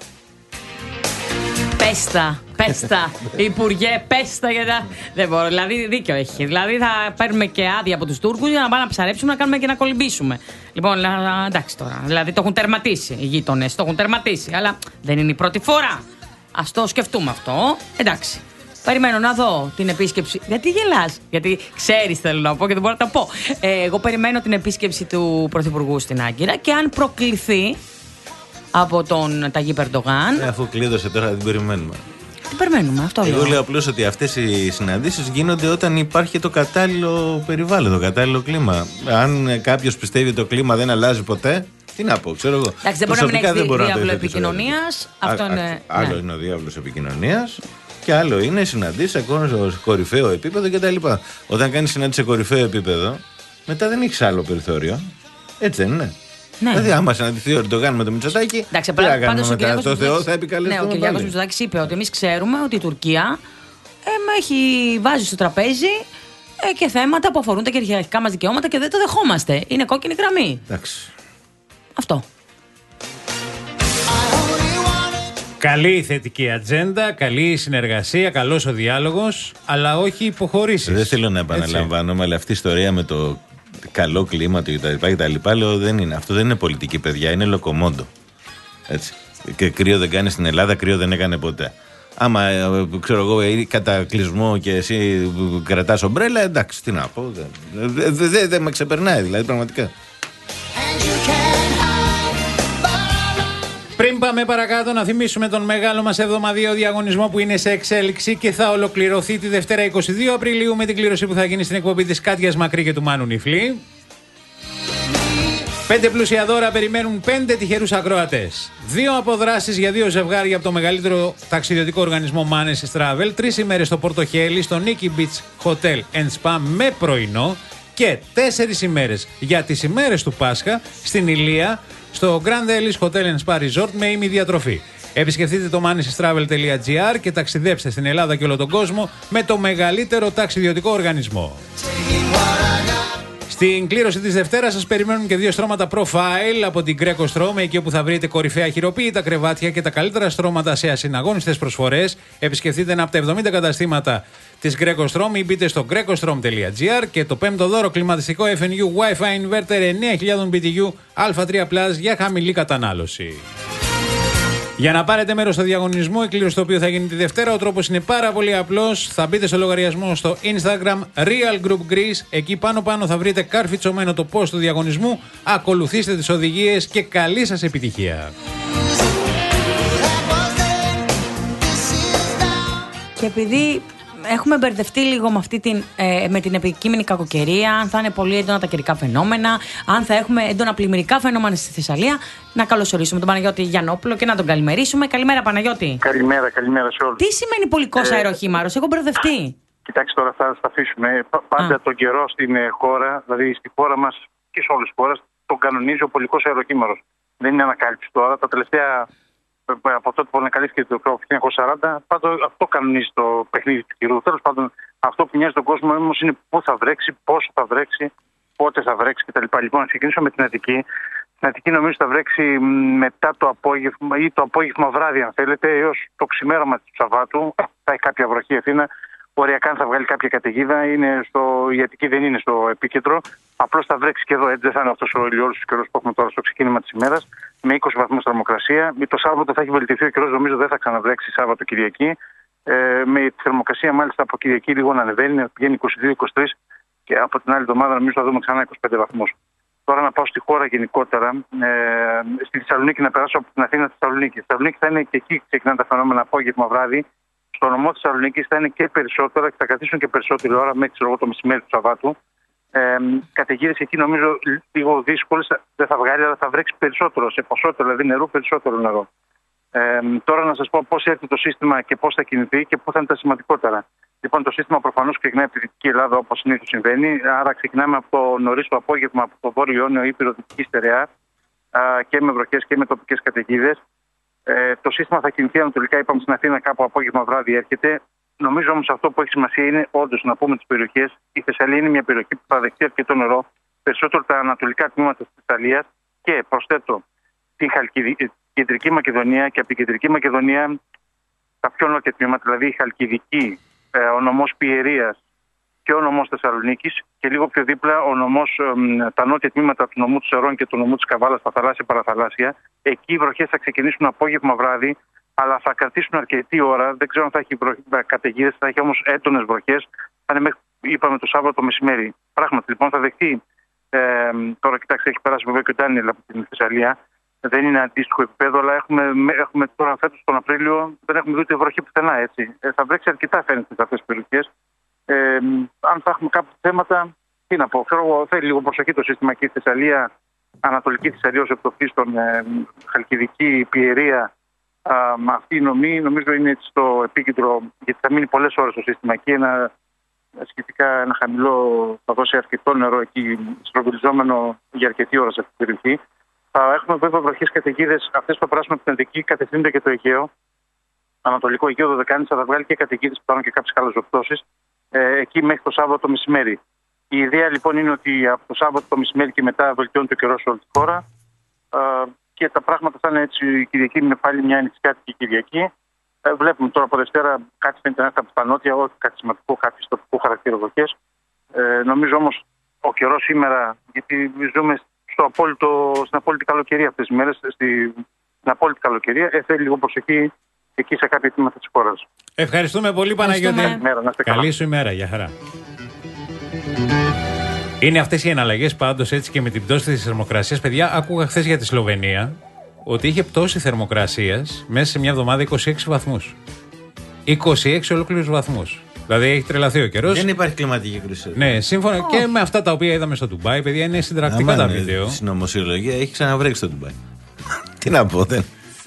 Πέστα, πέστα, Υπουργέ, πέστα. Γιατί δεν μπορώ, δηλαδή δίκιο έχει. Δηλαδή θα παίρνουμε και άδεια από τους Τούρκους για να πάμε να ψαρέψουμε, να κάνουμε και να κολυμπήσουμε. Λοιπόν, εντάξει τώρα. Δηλαδή το έχουν τερματίσει οι γείτονες, το έχουν τερματίσει. Αλλά δεν είναι η πρώτη φορά. Ας το σκεφτούμε αυτό. Εντάξει. Περιμένω να δω την επίσκεψη. Γιατί γελάς? Γιατί ξέρεις, θέλω να πω και δεν μπορώ να τα πω. Ε, εγώ περιμένω την επίσκεψη του Πρωθυπουργού στην Άγκυρα και αν προκληθεί από τον Ταγί Ερντογάν. Ε, αφού κλείδωσε τώρα, δεν περιμένουμε. Τι περιμένουμε, αυτό λέω. Εγώ λέω απλώς ότι αυτές οι συναντήσεις γίνονται όταν υπάρχει το κατάλληλο περιβάλλον, το κατάλληλο κλίμα. Αν κάποιος πιστεύει ότι το κλίμα δεν αλλάζει ποτέ, τι να πω, ξέρω εγώ. Εντάξει, δεν μπορεί να μην έχει διάβλο επικοινωνίας. Αυτό είναι. Α, άλλο ναι. είναι ο διάβλος επικοινωνίας. Και άλλο είναι οι συναντήσεις ακόμα σε κορυφαίο επίπεδο κτλ. Όταν κάνεις συνάντηση σε κορυφαίο επίπεδο, μετά δεν έχεις άλλο περιθώριο. Έτσι δεν είναι? Ναι. Δηλαδή, άμα συναντηθεί ο Ερντογάν με το Μητσοτάκη, εντάξει, τι θα κάνουμε μετά, στο Θεό θα επικαλεστούμε. Ναι, ο Κυριάκος Μητσοτάκης είπε ότι εμείς ξέρουμε ότι η Τουρκία ε, έχει βάζει στο τραπέζι ε, και θέματα που αφορούν τα κυριαρχικά μας δικαιώματα και δεν το δεχόμαστε. Είναι κόκκινη γραμμή. Εντάξει. Αυτό. Καλή η θετική ατζέντα, καλή η συνεργασία, καλός ο διάλογος, αλλά όχι υποχωρήσεις. Δεν θέλω να επαναλαμβάνομαι, αλλά αυτή η ιστορία με το καλό κλίμα του κτλ. Λέω δεν είναι. Αυτό δεν είναι πολιτική, παιδιά, είναι λοκομόντο. Έτσι. Και κρύο δεν κάνει στην Ελλάδα, κρύο δεν έκανε ποτέ. Άμα ξέρω εγώ, κατακλυσμό και εσύ κρατάς ομπρέλα, εντάξει, τι να πω. Δεν δε, δε, δε με ξεπερνάει, δηλαδή πραγματικά. Πριν πάμε παρακάτω, να θυμίσουμε τον μεγάλο μας εβδομαδιαίο διαγωνισμό που είναι σε εξέλιξη και θα ολοκληρωθεί τη Δευτέρα είκοσι δύο Απριλίου με την κλήρωση που θα γίνει στην εκπομπή της Κάτιας Μακρύ και του Μάνου Νιφλή. Πέντε πλούσια δώρα περιμένουν πέντε τυχερούς ακροατές. Δύο αποδράσεις για δύο ζευγάρια από το μεγαλύτερο ταξιδιωτικό οργανισμό Manes Travel. Τρεις ημέρες στο Πορτοχέλι, στο Nikki Beach Hotel and Spa με πρωινό. Και τέσσερις ημέρες για τις ημέρες του Πάσχα στην Ηλία, στο Grand Ellis Hotel and Spa Resort με ημιδιατροφή. Επισκεφτείτε το manestravel τελεία gr και ταξιδέψτε στην Ελλάδα και όλο τον κόσμο με το μεγαλύτερο ταξιδιωτικό οργανισμό. Στην κλήρωση της Δευτέρας σας περιμένουν και δύο στρώματα profile από την Greco Strom, εκεί όπου θα βρείτε κορυφαία χειροποίητα κρεβάτια και τα καλύτερα στρώματα σε ασυναγώνιστες προσφορές. Επισκεφτείτε ένα από τα εβδομήντα καταστήματα της Greco Strom ή μπείτε στο greco strom τελεία gr και το πέμπτο δώρο κλιματιστικό εφ εν γιου Wi-Fi Inverter εννέα χιλιάδες μπι τι γιου Α τρία Plus για χαμηλή κατανάλωση. Για να πάρετε μέρος στο διαγωνισμό, η κλήρωση το οποίο θα γίνει τη Δευτέρα, ο τρόπος είναι πάρα πολύ απλός. Θα μπείτε στο λογαριασμό στο Instagram Real Group Greece. Εκεί πάνω πάνω θα βρείτε καρφιτσωμένο το post του διαγωνισμού. Ακολουθήστε τις οδηγίες και καλή σας επιτυχία. Και επειδή έχουμε μπερδευτεί λίγο με, αυτή την, ε, με την επικείμενη κακοκαιρία, αν θα είναι πολύ έντονα τα καιρικά φαινόμενα, αν θα έχουμε έντονα πλημμυρικά φαινόμενα στη Θεσσαλία. Να καλωσορίσουμε τον Παναγιώτη Γιαννόπουλο και να τον καλημερίσουμε. Καλημέρα, Παναγιώτη. Καλημέρα, καλημέρα σε όλους. Τι σημαίνει πολικός ε, αεροχήμαρος, έχω μπερδευτεί. Κοιτάξτε, τώρα θα τα αφήσουμε. Πάντα Α. τον καιρό στην χώρα, δηλαδή στη χώρα μας και σε όλες τις χώρες, τον κανονίζει ο πολικός αεροχήμαρος. Δεν είναι ανακάλυψη τώρα. Τα τελευταία, από τότε που ανακαλύφθηκε το χίλια εννιακόσια σαράντα, πάντως αυτό κανονίζει το παιχνίδι του καιρού. Τέλος πάντων, αυτό που νοιάζει τον κόσμο όμως είναι πού θα βρέξει, πόσο θα βρέξει, πότε θα βρέξει κτλ. Λοιπόν, να ξεκινήσω με την Αττική. Στην Αττική νομίζω θα βρέξει μετά το απόγευμα ή το απόγευμα βράδυ, αν θέλετε, έως το ξημέρωμα του Σαββάτου. Θα έχει κάποια βροχή Αθήνα. Οριακά θα βγάλει κάποια καταιγίδα. Είναι στο... Η Αττική δεν είναι στο επίκεντρο. Απλώς θα βρέξει και εδώ, έτσι δεν θα είναι αυτός ο ηλιόλουστος καιρός που έχουμε τώρα στο ξεκίνημα της ημέρας. Με είκοσι βαθμούς θερμοκρασία. Το Σάββατο θα έχει βελτιωθεί ο καιρός, νομίζω δεν θα ξαναβρέξει Σάββατο Κυριακή. Ε, με τη θερμοκρασία μάλιστα από Κυριακή λίγο να ανεβαίνει, πηγαίνει είκοσι δύο είκοσι τρία και από την άλλη εβδομάδα νομίζω θα δούμε ξανά είκοσι πέντε βαθμούς. Τώρα να πάω στη χώρα γενικότερα. Ε, στη Θεσσαλονίκη, να περάσω από την Αθήνα στη Θεσσαλονίκη. Στη Θεσσαλονίκη θα είναι και εκεί ξεκινάνε τα φαινόμενα απόγευμα βράδυ. Στο νομό της Θεσσαλονίκης θα είναι και περισσότερα και θα καθίσουν και περισσότερη ώρα μέχρι ξέρω, το μεσημέρι του Σαββάτου. Ε, καταιγίδες εκεί νομίζω λίγο δύσκολες, δεν θα βγάλει, αλλά θα βρέξει περισσότερο, σε ποσότερο δηλαδή νερού, περισσότερο νερό. Ε, τώρα να σας πω πώς έρθει το σύστημα και πώς θα κινηθεί και πού θα είναι τα σημαντικότερα. Λοιπόν, το σύστημα προφανώς ξεκινάει από τη Δυτική Ελλάδα όπως συνήθως συμβαίνει. Άρα ξεκινάμε από το νωρίς το απόγευμα από το Βόρειο Ιόνιο Ήπειρο Δυτική Στερεά και με βροχές και με τοπικές καταιγίδες. Ε, το σύστημα θα κινηθεί ανατολικά, είπαμε στην Αθήνα κάπου απόγευμα βράδυ έρχεται. Νομίζω όμως αυτό που έχει σημασία είναι όντως να πούμε τις περιοχές. Η Θεσσαλία είναι μια περιοχή που θα δεχτεί αρκετό νερό, περισσότερο τα ανατολικά τμήματα της Θεσσαλίας και προσθέτω την Κεντρική Μακεδονία και από την Κεντρική Μακεδονία τα πιο νότια τμήματα, δηλαδή η Χαλκιδική, ε, ο νομός Πιερίας και ο νομός Θεσσαλονίκης και λίγο πιο δίπλα ο νομός, ε, τα νότια τμήματα του νομού του Σερών και του νομού της Καβάλας, τα θαλάσσια παραθαλάσσια. Εκεί οι βροχές θα ξεκινήσουν απόγευμα βράδυ, αλλά θα κρατήσουν αρκετή ώρα. Δεν ξέρω αν θα έχει καταιγίδες, θα έχει όμως έντονες βροχές. Θα είναι μέχρι, είπαμε, το Σάββατο μεσημέρι. Πράγματι, λοιπόν, θα δεχτεί. Ε, τώρα, κοιτάξτε, έχει περάσει βέβαια και ο Ντάνιελ από την Θεσσαλία. Δεν είναι αντίστοιχο επίπεδο, αλλά έχουμε, έχουμε τώρα φέτος τον Απρίλιο, δεν έχουμε δει ούτε βροχή πουθενά, έτσι. Ε, θα βρέξει αρκετά, φαίνεται, σε αυτές τις περιοχές. Ε, αν θα έχουμε κάποια θέματα, τι να πω, ξέρω, θέλει λίγο προσοχή το σύστημα και η Θεσσαλία, Ανατολική Θεσσαλία ως επιτοπλίστων, ε, Χαλκιδική, Πιερία. Α, αυτή η νομή νομίζω είναι στο επίκεντρο, γιατί θα μείνει πολλές ώρες το σύστημα εκεί. Ένα, σχετικά ένα χαμηλό, θα δώσει αρκετό νερό εκεί, στρογγυλιζόμενο για αρκετή ώρα σε αυτή την περιοχή. Θα έχουμε βέβαια βροχές καταιγίδες, αυτές που θα περάσουν από την Αττική, κατευθύνονται και το Αιγαίο. Ανατολικό Αιγαίο, Δωδεκάνησα θα βγάλει και καταιγίδες που θα και κάποιες χαλαζοπτώσεις. Ε, εκεί μέχρι το Σάββατο μεσημέρι. Η ιδέα λοιπόν είναι ότι από το Σάββατο το μεσημέρι και μετά βελτιώνει το καιρό σε όλη τη χώρα. Ε, και τα πράγματα θα είναι έτσι. Η Κυριακή είναι πάλι μια νησιάτικη Κυριακή. Ε, βλέπουμε τώρα από Δευτέρα κάτι φαίνεται να έρθει από τα νότια, όχι κάτι σημαντικό, κάποιες τοπικού χαρακτήρα βροχές. Ε, νομίζω όμως ο καιρός σήμερα, γιατί ζούμε στο απόλυτο, στην απόλυτη καλοκαιρία αυτές τις μέρες, στην απόλυτη καλοκαιρία, ε, θέλει λίγο προσοχή εκεί σε κάποια τμήματα της χώρας. Ευχαριστούμε πολύ, Παναγιώτη. Καλή σου ημέρα, για χαρά. Είναι αυτές οι εναλλαγές πάντως έτσι και με την πτώση της θερμοκρασίας. Παιδιά, άκουγα χθες για τη Σλοβενία ότι είχε πτώση θερμοκρασίας μέσα σε μια εβδομάδα είκοσι έξι βαθμούς. είκοσι έξι ολόκληρους βαθμούς. Δηλαδή έχει τρελαθεί ο καιρός. Δεν υπάρχει κλιματική κρίση. Ναι, σύμφωνα oh. και με αυτά τα οποία είδαμε στο Ντουμπάι, παιδιά, είναι συνταρακτικά τα βίντεο. Στην νομοσιολογία έχει ξαναβρέξει στο Ντουμπάι. Τι να πω, δεν.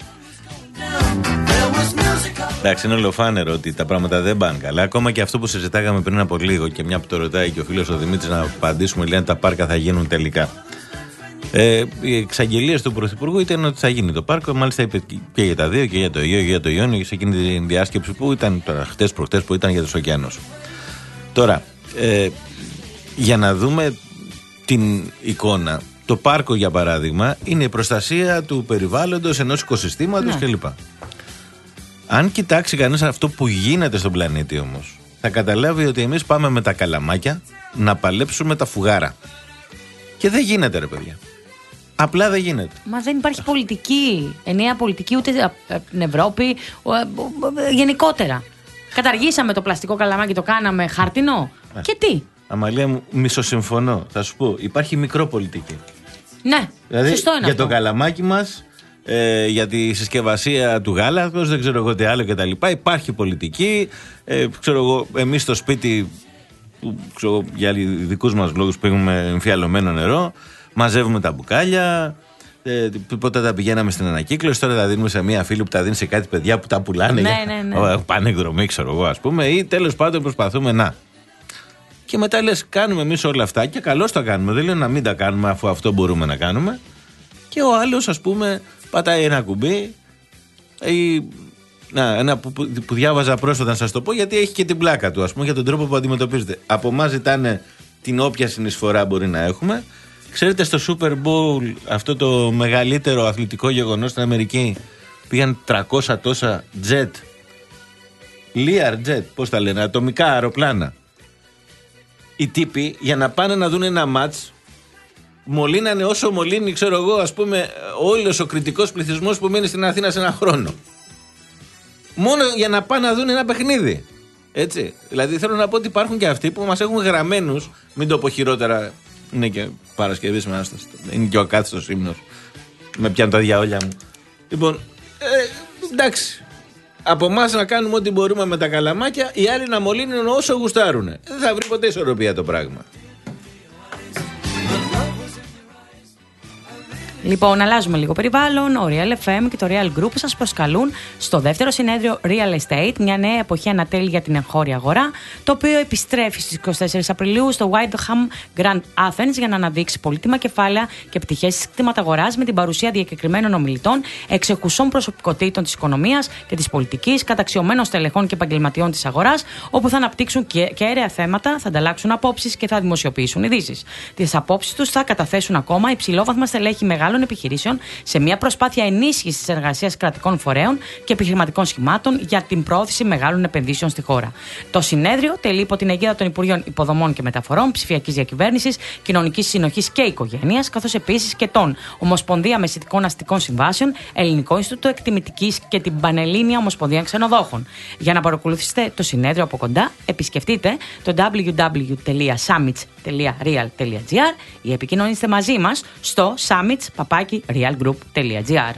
Εντάξει, είναι ολοφάνερο ότι τα πράγματα δεν πάνε καλά. Ακόμα και αυτό που συζητάγαμε πριν από λίγο και μια που το ρωτάει και ο φίλος ο Δημήτρης να απαντήσουμε, λέει αν τα πάρκα θα γίνουν τελικά. Ε, οι εξαγγελίες του Πρωθυπουργού ήταν ότι θα γίνει το πάρκο. Μάλιστα είπε και για τα δύο, και για το Αιγαίο και για το Ιόνιο, σε εκείνη την διάσκεψη που ήταν τώρα, χτες προχτές που ήταν για τους ωκεανούς. Τώρα, ε, για να δούμε την εικόνα, το πάρκο για παράδειγμα είναι η προστασία του περιβάλλοντος, ενός οικοσυστήματος ναι. κλπ. Αν κοιτάξει κανείς αυτό που γίνεται στον πλανήτη όμως, θα καταλάβει ότι εμείς πάμε με τα καλαμάκια να παλέψουμε τα φουγάρα. Και δεν γίνεται, ρε παιδιά. Απλά δεν γίνεται. Μα δεν υπάρχει πολιτική, ενιαία πολιτική ούτε από την Ευρώπη, γενικότερα. Καταργήσαμε το πλαστικό καλαμάκι, το κάναμε χάρτινο. Α, και τι. Αμαλία μου, μισοσυμφωνώ. Θα σου πω, υπάρχει μικρό πολιτική. Ναι, δηλαδή, σωστό είναι για αυτό. το καλαμάκι μας ε, για τη συσκευασία του γάλακτος, δεν ξέρω εγώ τι άλλο κτλ. Υπάρχει πολιτική. Ε, ξέρω εγώ, εμείς στο σπίτι, που, ξέρω, για δικούς μας λόγους πίνουμε εμφιαλωμένο νερό, μαζεύουμε τα μπουκάλια. Ε, πότε τα πηγαίναμε στην ανακύκλωση, τώρα τα δίνουμε σε μία φίλη που τα δίνει σε κάτι παιδιά που τα πουλάνε. Ναι, για... ναι, ναι. Πάνε εκδρομή, ξέρω εγώ, ας πούμε, ή τέλος πάντων προσπαθούμε να. Και μετά λες, κάνουμε εμείς όλα αυτά και καλώς τα κάνουμε. Δεν λέω να μην τα κάνουμε αφού αυτό μπορούμε να κάνουμε. Και ο άλλος, ας πούμε, πατάει ένα κουμπί. Ή, να, ένα που, που, που διάβαζα πρόσφατα να σας το πω, γιατί έχει και την πλάκα του, ας πούμε, για τον τρόπο που αντιμετωπίζεται. Από εμάς ζητάνε την όποια συνεισφορά μπορεί να έχουμε. Ξέρετε, στο Super Bowl, αυτό το μεγαλύτερο αθλητικό γεγονός στην Αμερική, πήγαν τριακόσια τόσα jet. Lear jet, πώς τα λένε, ατομικά αεροπλάνα. Οι τύποι για να πάνε να δουν ένα μάτς μολύνανε όσο μολύνει, ξέρω εγώ, ας πούμε, όλος ο κριτικός πληθυσμός που μένει στην Αθήνα σε ένα χρόνο. Μόνο για να πάνε να δουν ένα παιχνίδι. Έτσι. Δηλαδή θέλω να πω ότι υπάρχουν και αυτοί που μας έχουν γραμμένους, μην το πω χειρότερα, είναι και Παρασκευής με άσταση, είναι και ο ακάθιστος ύμνος. Με πιάνουν τα διαόλια μου. Λοιπόν, ε, εντάξει. Από εμάς να κάνουμε ό,τι μπορούμε με τα καλαμάκια, οι άλλοι να μολύνουν όσο γουστάρουνε. Δεν θα βρει ποτέ ισορροπία το πράγμα. Λοιπόν, αλλάζουμε λίγο περιβάλλον. Ο Real εφ εμ και το Real Group σας προσκαλούν στο δεύτερο συνέδριο Real Estate, μια νέα εποχή ανατέλει για την εγχώρια αγορά, το οποίο επιστρέφει στις εικοστή τέταρτη Απριλίου στο Whiteham Grand Athens για να αναδείξει πολύτιμα κεφάλαια και πτυχές της κτηματαγοράς με την παρουσία διακεκριμένων ομιλητών, εξεκουσών προσωπικότητων της οικονομίας και της πολιτικής, καταξιωμένων στελεχών και επαγγελματιών της αγοράς, όπου θα αναπτύξουν και κέραια θέματα, θα ανταλλάξουν απόψεις και θα δημοσιοποιήσουν ειδήσεις. Τις απόψεις τους θα καταθέσουν ακόμα υψηλόβαθμα στελέχη μεγάλων επιχειρήσεων σε μια προσπάθεια ενίσχυσης της εργασίας κρατικών φορέων και επιχειρηματικών σχημάτων για την πρόθεση μεγάλων επενδύσεων στη χώρα. Το συνέδριο τελεί υπό την αιγίδα των Υπουργείων Υποδομών και Μεταφορών, Ψηφιακής Διακυβέρνησης, Κοινωνικής Συνοχής και Οικογένειας, καθώς επίσης και των Ομοσπονδία Μεσητικών Αστικών Συμβάσεων, Ελληνικό Ινστιτούτο Εκτιμητικής και την Πανελλήνια Ομοσπονδία Ξενοδόχων. Για να παρακολουθήσετε το συνέδριο από κοντά, επισκεφτείτε το double-u double-u double-u τελεία summits τελεία real τελεία gr ή επικοινωνήστε μαζί μας στο summits παπάκι realgroup τελεία gr.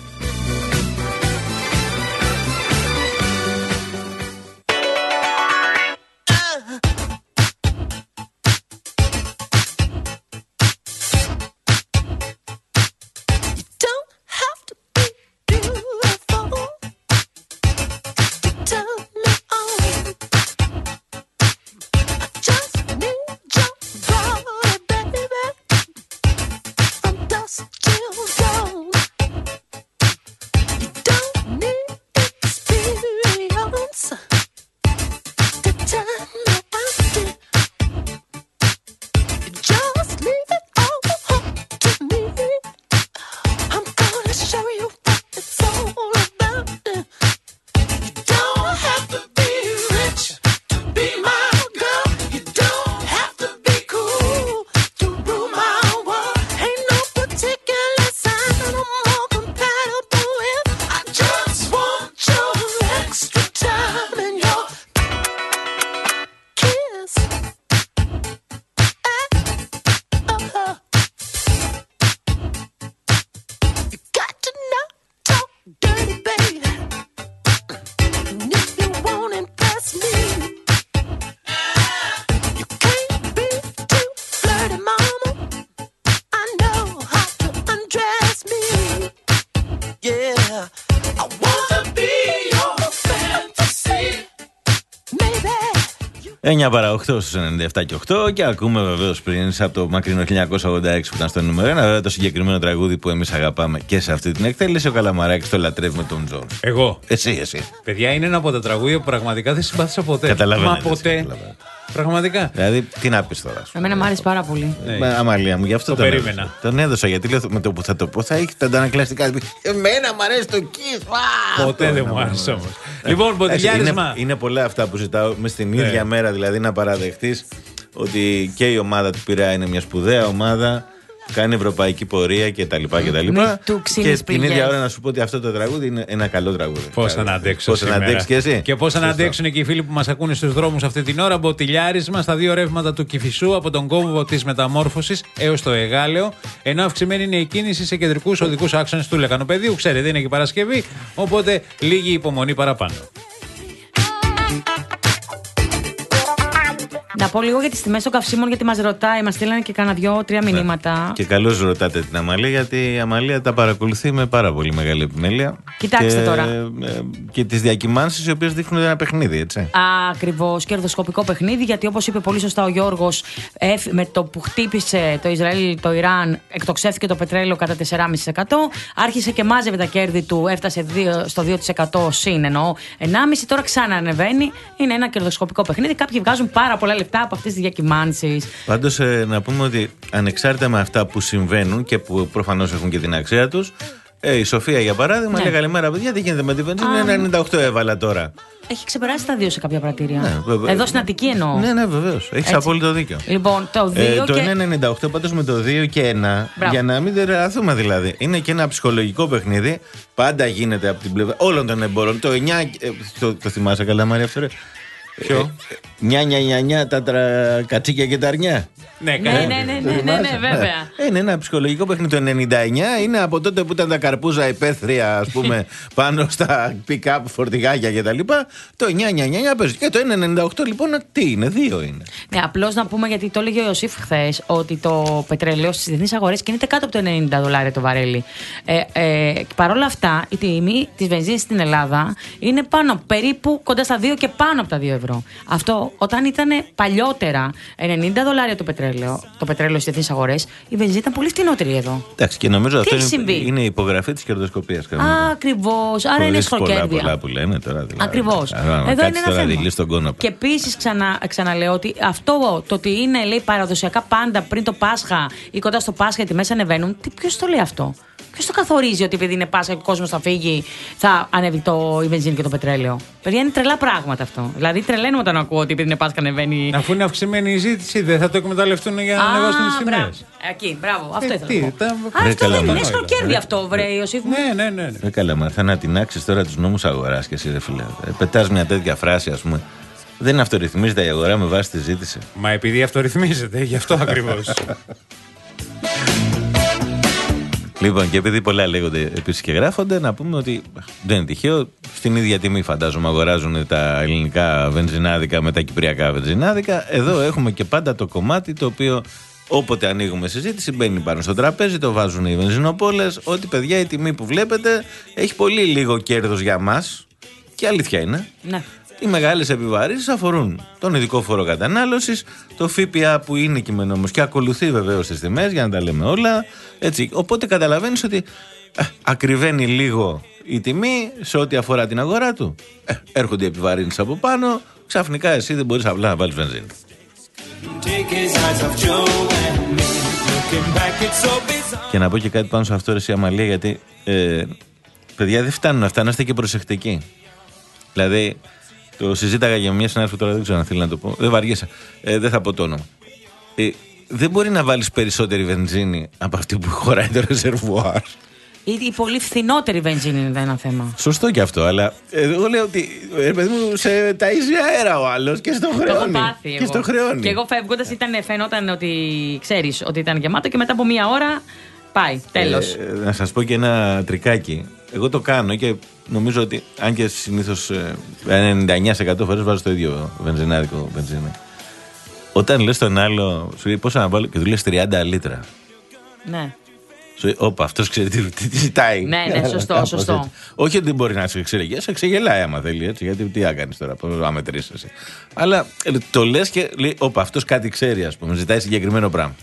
εννιά παρά οκτώ στους ενενήντα επτά και οκτώ και ακούμε βεβαίως πριν από το μακρινό χίλια εννιακόσια ογδόντα έξι που ήταν στο νούμερο ένα, βέβαια το συγκεκριμένο τραγούδι που εμείς αγαπάμε και σε αυτή την εκτέλεση. Ο Καλαμαράκης το λατρεύει με τον Τζον. Εγώ. Εσύ, εσύ. Παιδιά, είναι ένα από τα τραγούδια που πραγματικά δεν συμπάθησα ποτέ. Καταλαβαίνω. Μα ποτέ. Πραγματικά. Δηλαδή, τι να πεις τώρα. Εμένα μου άρεσε πάρα πολύ. Ναι. Αμαλία μου, γι' αυτό το τον περίμενα. Έδωσα. Τον έδωσα γιατί λέω με το που θα το πω θα έχει τα αντανακλαστικά. Εμένα μου αρέσει το Kiss. Ποτέ δεν μου άρεσε όμως. Λοιπόν, ποτηλιάρισμα. Είναι, είναι πολλά αυτά που ζητάω με στην ίδια ναι. μέρα, δηλαδή να παραδεχτείς ότι και η ομάδα του Πειραιά είναι μια σπουδαία ομάδα. κάνει ευρωπαϊκή πορεία κτλ. Και, και την ίδια ώρα να σου πω ότι αυτό το τραγούδι είναι ένα καλό τραγούδι. Πώς να αντέξω. Πώς να αντέξεις και εσύ. Και πώς να αντέξουν και οι φίλοι που μας ακούνε στους δρόμους αυτή την ώρα. Μποτιλιάρισμα στα δύο ρεύματα του Κηφισού από τον κόμβο της Μεταμόρφωσης έως το Εγάλεο. Ενώ αυξημένη είναι η κίνηση σε κεντρικούς οδικούς άξονες του Λεκανοπεδίου. Ξέρετε, είναι και Παρασκευή. Οπότε λίγη υπομονή παραπάνω. Να πω λίγο για τις τιμές των καυσίμων, γιατί μας ρωτάει, μας στείλανε και κάνα δυο-τρία μηνύματα. Ναι. Και καλώς ρωτάτε την Αμαλία, γιατί η Αμαλία τα παρακολουθεί με πάρα πολύ μεγάλη επιμέλεια. Κοιτάξτε και, τώρα. Ε, και τις διακυμάνσεις οι οποίες δείχνουν ένα παιχνίδι, έτσι. Ακριβώς, κερδοσκοπικό παιχνίδι, γιατί όπως είπε πολύ σωστά ο Γιώργος, ε, με το που χτύπησε το Ισραήλ το Ιράν, εκτοξεύθηκε το πετρέλαιο κατά τέσσερα κόμμα πέντε τοις εκατό, άρχισε και μάζευε τα κέρδη του, έφτασε στο δύο τοις εκατό συν εννοώ ενάμιση τοις εκατό, τώρα ξανανεβαίνει. Είναι ένα κερδοσκοπικό παιχνίδι. Κάποιοι βγάζουν πάρα πολλά λεπτά από αυτές τις διακυμάνσεις. Πάντως, ε, να πούμε ότι ανεξάρτητα με αυτά που συμβαίνουν και που προφανώς έχουν και την αξία τους, ε, η Σοφία για παράδειγμα, ναι, λέει καλημέρα παιδιά, τι γίνεται με τη βενζίνη, ένα ενενήντα οκτώ έβαλα τώρα. Έχει ξεπεράσει τα δύο σε κάποια πρατήρια. Ναι, εδώ στην Αττική εννοώ. Ναι, ναι, βεβαίως. Έχεις απόλυτο δίκιο. Λοιπόν, το δύο. Ε, το και... ένα ενενήντα οκτώ πάντως με το δύο και ένα, για να μην τρελαθούμε δηλαδή. Είναι και ένα ψυχολογικό παιχνίδι. Πάντα γίνεται από την πλευρά όλων των εμπόρων. Το εννιά. Ε, το, το θυμάσαι καλά, Μαρία, αυτό ρε. Ποιο? Νιά, νιά, νιά, νιά, τα τρα... κατσίκια και τα αρνιά. Ναι, ναι, ναι, ναι, ναι, ναι, ναι, βέβαια. Είναι ένα ψυχολογικό παιχνίδι. Το ενενήντα εννιά είναι από τότε που ήταν τα καρπούζα υπαίθρια, ας πούμε, πάνω στα pick-up φορτηγάκια κτλ. Το εννιά εννιά εννιά παίζει. Και το ένα ενενήντα οκτώ λοιπόν τι είναι, δύο είναι. Ναι, απλώς να πούμε, γιατί το έλεγε ο Ιωσήφ χθες, ότι το πετρέλαιο στις διεθνείς αγορές κινείται κάτω από το ενενήντα δολάρια το βαρέλι. Ε, ε, Παρ' όλα αυτά, η τιμή της βενζίνης στην Ελλάδα είναι πάνω, περίπου κοντά στα δύο και πάνω από τα δύο ευρώ. Αυτό όταν ήταν παλιότερα ενενήντα δολάρια το πετρέλαιο, το πετρέλαιο στις διεθνείς αγορές, η βενζίνη ήταν πολύ φτηνότερη εδώ. Εντάξει, και νομίζω τι αυτό είναι, είναι η υπογραφή της κερδοσκοπίας. Ακριβώς. Άρα είναι σχροκέρδια. Πολλά, πολλά που λένε τώρα. Δηλαδή. Ακριβώς. Εδώ είναι ένα θέμα. Στον κόνο. Και επίσης ξανα, ξαναλέω ότι αυτό το ότι είναι, λέει, παραδοσιακά πάντα πριν το Πάσχα ή κοντά στο Πάσχα οι τιμές ανεβαίνουν, ποιος το λέει αυτό? Ποιος το καθορίζει ότι επειδή είναι Πάσχα και ο κόσμος θα φύγει, θα ανέβει το, η βενζίνη και το πετρέλαιο? Παιδιά, είναι τρελά πράγματα αυτό. Δηλαδή, τρελαίνω όταν ακούω ότι επειδή είναι Πάσχα ανεβαίνει. Αφού είναι αυξημένη η ζήτηση, δεν θα το εκμεταλλευτούν για να ανεβάσουν τις τιμές. Εκεί, μπράβο. Αυτό ε, ήθελα τι, να πω. Τα... Α, αυτό δεν είναι σχροκέρδη αυτό, βρε Ιωσήφ. Ναι, ναι, ναι. Ε, καλά, μα θα να τεινάξεις τώρα τους νόμους αγοράς και εσύ, ρε φίλε. Ε, πετάς μια τέτοια φράση, ας πούμε. Δεν αυτορυθμίζεται η αγορά με βάση τη ζήτηση. Μα επειδή αυτορυθμίζεται, γι' αυτό ακριβώς. Λοιπόν, και επειδή πολλά λέγονται επίσης και γράφονται, να πούμε ότι δεν είναι τυχαίο. Στην ίδια τιμή, φαντάζομαι, αγοράζουν τα ελληνικά βενζινάδικα με τα κυπριακά βενζινάδικα. Εδώ έχουμε και πάντα το κομμάτι το οποίο όποτε ανοίγουμε συζήτηση μπαίνει πάνω στο τραπέζι, το βάζουν οι βενζινοπόλες. Ότι παιδιά, η τιμή που βλέπετε έχει πολύ λίγο κέρδος για μας. Και αλήθεια είναι. Ναι. Οι μεγάλες επιβαρύνσεις αφορούν τον ειδικό φόρο κατανάλωσης, το ΦΠΑ που είναι κειμενόμος και ακολουθεί βεβαίως τις τιμές, για να τα λέμε όλα. Έτσι. Οπότε καταλαβαίνεις ότι ε, ακριβένει λίγο η τιμή σε ό,τι αφορά την αγορά του. Ε, έρχονται οι επιβαρύνσεις από πάνω, ξαφνικά εσύ δεν μπορείς απλά να βάλεις βενζίνη. Και να πω και κάτι πάνω σε αυτό, ρε εσύ Αμαλία, γιατί ε, παιδιά δεν φτάνουν αυτά, να είστε και προσεκτικοί. Δηλαδή, το συζήταγα για μια συνάδελφο, τώρα δεν ξέρω αν θέλει να το πω. Δεν βαριέσα. Ε, δεν θα πω το όνομα. Ε, δεν μπορεί να βάλεις περισσότερη βενζίνη από αυτή που χωράει το ρεζερβουάρ. Η, η πολύ φθηνότερη βενζίνη είναι ένα θέμα. Σωστό και αυτό, αλλά εγώ λέω ότι ε, παιδί μου, σε ταΐζει αέρα ο άλλος και στο χρεώνει. Το έχω πάθει εγώ. Και στο χρεώνει. Και εγώ φεύγοντας φαινόταν ότι ξέρεις ότι ήταν γεμάτο και μετά από μία ώρα πάει. Τέλος. Ε, να σας πω και ένα τρικάκι. Εγώ το κάνω και νομίζω ότι αν και συνήθως ε, ενενήντα εννιά τοις εκατό φορές βάζω το ίδιο βενζινάδικο βενζίνη. Όταν λες τον άλλο, σου λέει πόσα να βάλω και του λες τριάντα λίτρα. Ναι. Σου λέει, όπα, αυτός ξέρει τι, τι, τι ζητάει. Ναι, ναι, σωστό, σωστό. Όχι ότι δεν μπορεί να σε εξελεγεί, σε ξεγελάει άμα θέλει έτσι, γιατί τι έκανες τώρα, πώς να μετρήσεις εσύ. Αλλά ε, το λες και λέει, όπα, αυτός κάτι ξέρει, ας πούμε, ζητάει συγκεκριμένο πράγμα.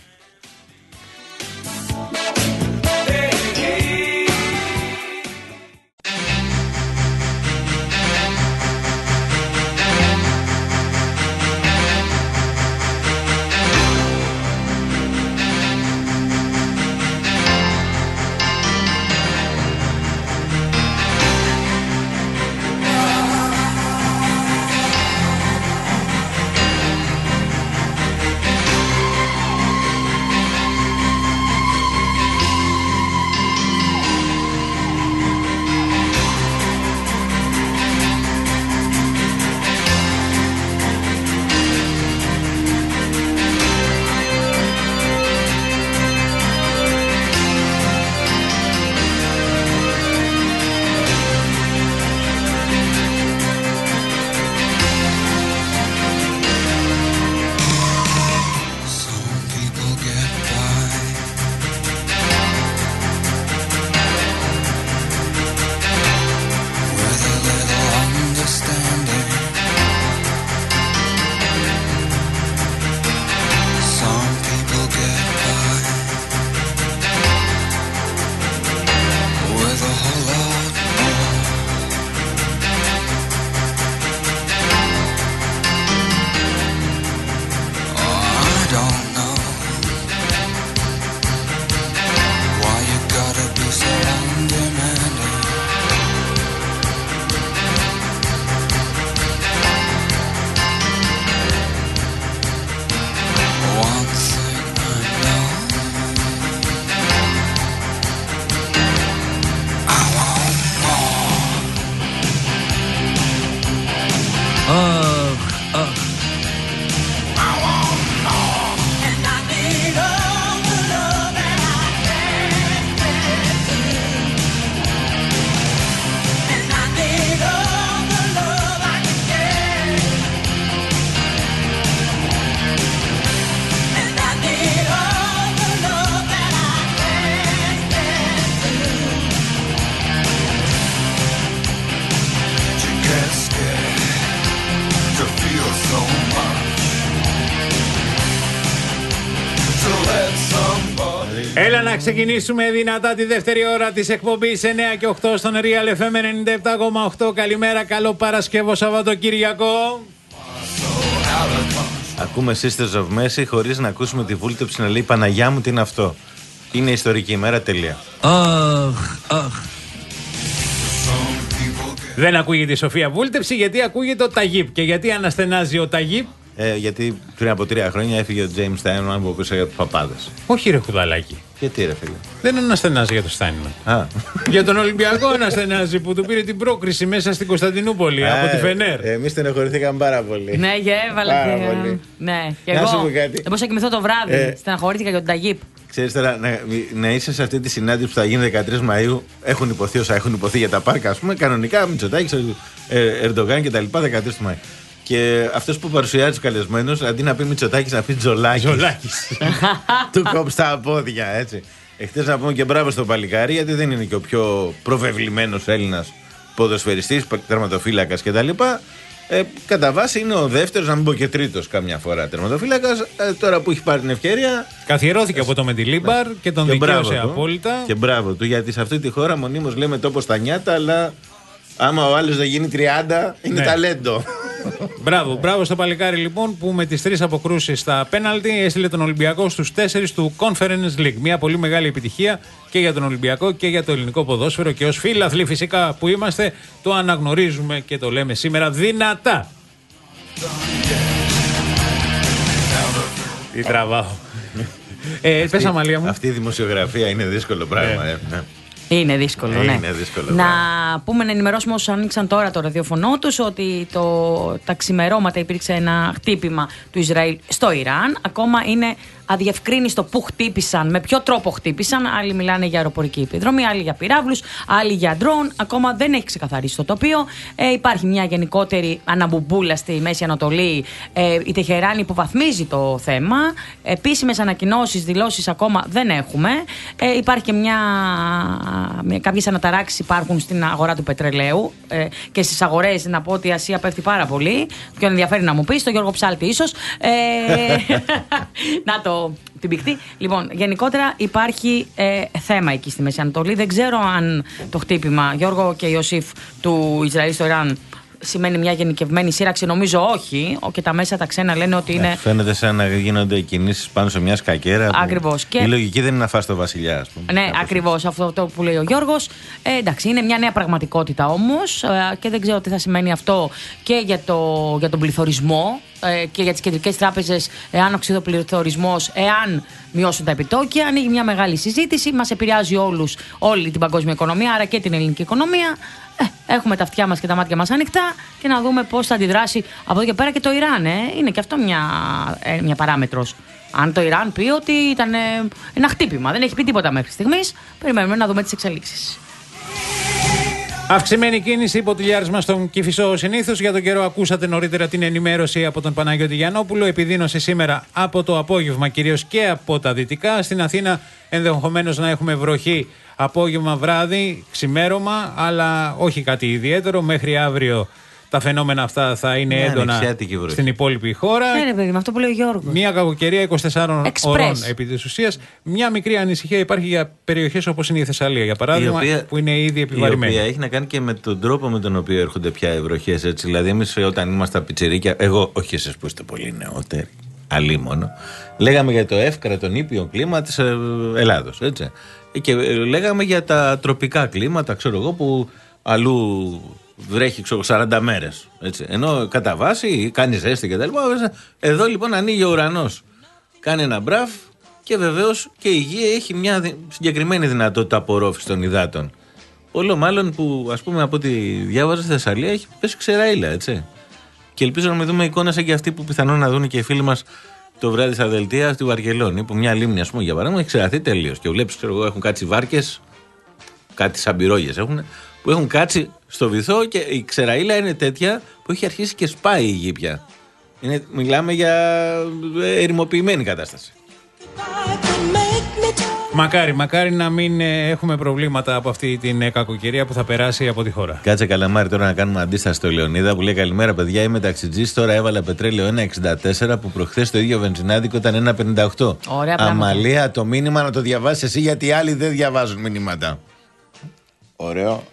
Έλα να ξεκινήσουμε δυνατά τη δεύτερη ώρα της εκπομπής εννιά και οκτώ στον Real εφ εμ ενενήντα επτά κόμμα οκτώ. Καλημέρα, καλό Παρασκευό Σαββατοκύριακο. Ακούμε Sisters of Mercy χωρίς να ακούσουμε τη βούλτεψη να λέει Παναγιά μου τι είναι αυτό. Είναι ιστορική ημέρα, τελεία. Αχ, αχ. Δεν ακούγεται η Σοφία Βούλτεψη γιατί ακούγεται ο Ταγίπ. Και γιατί αναστενάζει ο Ταγίπ? Ε, γιατί πριν από τρία χρόνια έφυγε ο James Steinman που ακούσε για τους παπάδες. Όχι ρε χουδαλάκι. Γιατί ρε φίλε? Δεν αναστενάζει για τον Steinman. Α. Για τον Ολυμπιακό αναστενάζει που του πήρε την πρόκριση μέσα στην Κωνσταντινούπολη από τη Φενέρ. Εμείς στεναχωρηθήκαμε πάρα πολύ. Ναι, και έβαλα πάρα και... πολύ. Ναι, και να εγώ. σου πω κάτι. Δεν μπορούσα να κοιμηθώ το βράδυ. Ε, στεναχωρήθηκα για τον Ταγίπ. Ξέρεις τώρα, να, να είσαι σε αυτή τη συνάντηση που θα γίνει δεκατρείς Μαΐου, έχουν υποθεί όσα έχουν υποθεί για τα πάρκα, ας πούμε, κανονικά Μητσοτάκης, Ερντογάν κτλ. δεκατρείς Μαΐου. Και αυτός που παρουσιάζει τους καλεσμένους, αντί να πει Μητσοτάκης, να πει Τζολάκης. Τζολάκης. Του κόψει τα πόδια, έτσι. Εχθές να πούμε και μπράβο στο παλικάρι, γιατί δεν είναι και ο πιο προβεβλημένος Έλληνας ποδοσφαιριστής, τερματοφύλακας κτλ. Ε, κατά βάση είναι ο δεύτερος, να μην πω και τρίτος καμιά φορά τερματοφύλακας. Ε, τώρα που έχει πάρει την ευκαιρία. Καθιερώθηκε από το Μεντιλίμπαρ και τον και δικαίωσε απόλυτα. Και μπράβο του, γιατί σε αυτή τη χώρα μονίμως λέμε τόπο στα νιάτα, αλλά άμα ο άλλος δεν γίνει τριάντα, είναι ναι. ταλέντο. Μπράβο, μπράβο στο παλικάρι λοιπόν που με τις τρεις αποκρούσεις στα πέναλτι έστειλε τον Ολυμπιακό στους τέσσερις του Conference League. Μια πολύ μεγάλη επιτυχία και για τον Ολυμπιακό και για το ελληνικό ποδόσφαιρο και ως φίλαθλοι φυσικά που είμαστε το αναγνωρίζουμε και το λέμε σήμερα δυνατά. Τι τραβάω. ε, πες Αμαλία μου. Αυτή η δημοσιογραφία είναι δύσκολο πράγμα. Ε. Ε, ναι. Είναι δύσκολο, ε, ναι. Είναι δύσκολο, να πράγμα. πούμε, να ενημερώσουμε όσους άνοιξαν τώρα το ραδιοφωνό τους ότι το, τα ξημερώματα υπήρξε ένα χτύπημα του Ισραήλ στο Ιράν. Ακόμα είναι αδιευκρίνιστο πού χτύπησαν, με ποιο τρόπο χτύπησαν. Άλλοι μιλάνε για αεροπορική επιδρομή, άλλοι για πυράβλους, άλλοι για ντρόουν. Ακόμα δεν έχει ξεκαθαρίσει το τοπίο. Ε, υπάρχει μια γενικότερη αναμπουμπούλα στη Μέση Ανατολή. Ε, η Τεχεράνη υποβαθμίζει το θέμα. Επίσημες ανακοινώσεις, δηλώσεις ακόμα δεν έχουμε. Ε, υπάρχει και μια. Κάποιες αναταράξεις υπάρχουν στην αγορά του πετρελαίου ε, και στις αγορές. Να πω ότι η Ασία πέφτει πάρα πολύ. Ποιον ενδιαφέρει να μου πει, τον Γιώργο Ψάλτη ίσως. Ε, να το. Την πηχτή. Λοιπόν, γενικότερα υπάρχει ε, θέμα εκεί στη Μέση Ανατολή. Δεν ξέρω αν το χτύπημα, Γιώργο και Ιωσήφ, του Ισραήλ στο Ιράν σημαίνει μια γενικευμένη σύραξη. Νομίζω όχι. Και τα μέσα τα ξένα λένε ότι είναι. Φαίνεται σαν να γίνονται κινήσεις πάνω σε μια σκακέρα. Ακριβώς. Και... η λογική δεν είναι να φας το βασιλιά, ας πούμε. Ναι, ακριβώς αυτό το που λέει ο Γιώργος. Ε, εντάξει, είναι μια νέα πραγματικότητα όμως ε, και δεν ξέρω τι θα σημαίνει αυτό και για, το, για τον πληθωρισμό ε, και για τις κεντρικές τράπεζες, εάν οξύδει ο πληθωρισμός, εάν μειώσουν τα επιτόκια. Ανοίγει μια μεγάλη συζήτηση. Μας επηρεάζει όλους, όλη την παγκόσμια οικονομία, άρα και την ελληνική οικονομία. Ε, έχουμε τα αυτιά μας και τα μάτια μας ανοιχτά και να δούμε πώς θα αντιδράσει από εδώ και πέρα και το Ιράν. Ε. Είναι και αυτό μια, ε, μια παράμετρος. Αν το Ιράν πει ότι ήταν ε, ένα χτύπημα, δεν έχει πει τίποτα μέχρι στιγμής, περιμένουμε να δούμε τις εξελίξεις. Αυξημένη κίνηση υποτιλιάρισμα στον Κηφισό συνήθως. Για τον καιρό ακούσατε νωρίτερα την ενημέρωση από τον Παναγιώτη Γιαννόπουλο. Επιδείνωσε σήμερα από το απόγευμα κυρίως και από τα δυτικά. Στην Αθήνα ενδεχομένως να έχουμε βροχή απόγευμα, βράδυ, ξημέρωμα, αλλά όχι κάτι ιδιαίτερο. Μέχρι αύριο τα φαινόμενα αυτά θα είναι μια έντονα στην υπόλοιπη χώρα. Ναι, ρε παιδί, με αυτό που λέει ο Γιώργος. Μια κακοκαιρία είκοσι τεσσάρων Express. ώρων επί της ουσίας. Μια μικρή ανησυχία υπάρχει για περιοχές όπως είναι η Θεσσαλία, για παράδειγμα, οποία, που είναι ήδη επιβαρημένη. Η οποία έχει να κάνει και με τον τρόπο με τον οποίο έρχονται πια οι βροχές. Έτσι. Δηλαδή, εμείς όταν ήμασταν πιτσιρίκια, εγώ, όχι εσείς που είστε πολύ νεότεροι, αλίμονο, λέγαμε για το εύκρα, τον ήπιο κλίμα της Ελλάδος. Έτσι. Και λέγαμε για τα τροπικά κλίματα, ξέρω εγώ, που αλλού βρέχει ξέρω, σαράντα μέρες. Έτσι. Ενώ κατά βάση κάνει ζέστη και τα λοιπά. Εδώ λοιπόν ανοίγει ο ουρανός. Κάνει ένα μπραφ και βεβαίως και η γη έχει μια συγκεκριμένη δυνατότητα απορρόφησης των υδάτων. Όλο μάλλον που ας πούμε από ό,τι διάβαζα στη Θεσσαλία έχει πέσει ξεραίλα, έτσι. Και ελπίζω να μην δούμε εικόνα σαν και αυτή που πιθανόν να δουν και οι φίλοι μας το βράδυ στα δελτία στη Βαρκελόνη. Που μια λίμνη, ας πούμε, για παράδειγμα, έχει ξεραθεί τελείως. Και βλέπεις, ξέρω εγώ, έχουν κάτσει βάρκες, κάτι σαν πυρόγες έχουν, που έχουν κάτσει στο βυθό και η ξεραίλα είναι τέτοια που έχει αρχίσει και σπάει η γη πια. Είναι, μιλάμε για ερημοποιημένη κατάσταση. Μακάρι, μακάρι να μην ε, έχουμε προβλήματα από αυτή την ε, κακοκαιρία που θα περάσει από τη χώρα. Κάτσε καλαμάρι τώρα να κάνουμε αντίσταση στο Λεωνίδα που λέει: καλημέρα, παιδιά. Είμαι ταξιτζής. Τώρα έβαλα πετρέλαιο ένα εξήντα τέσσερα που προχθές το ίδιο βενζινάδικο ήταν ένα πενήντα οκτώ. Ωραία, Αμαλία, το μήνυμα να το διαβάσεις εσύ, γιατί οι άλλοι δεν διαβάζουν μηνύματα. Ωραίο.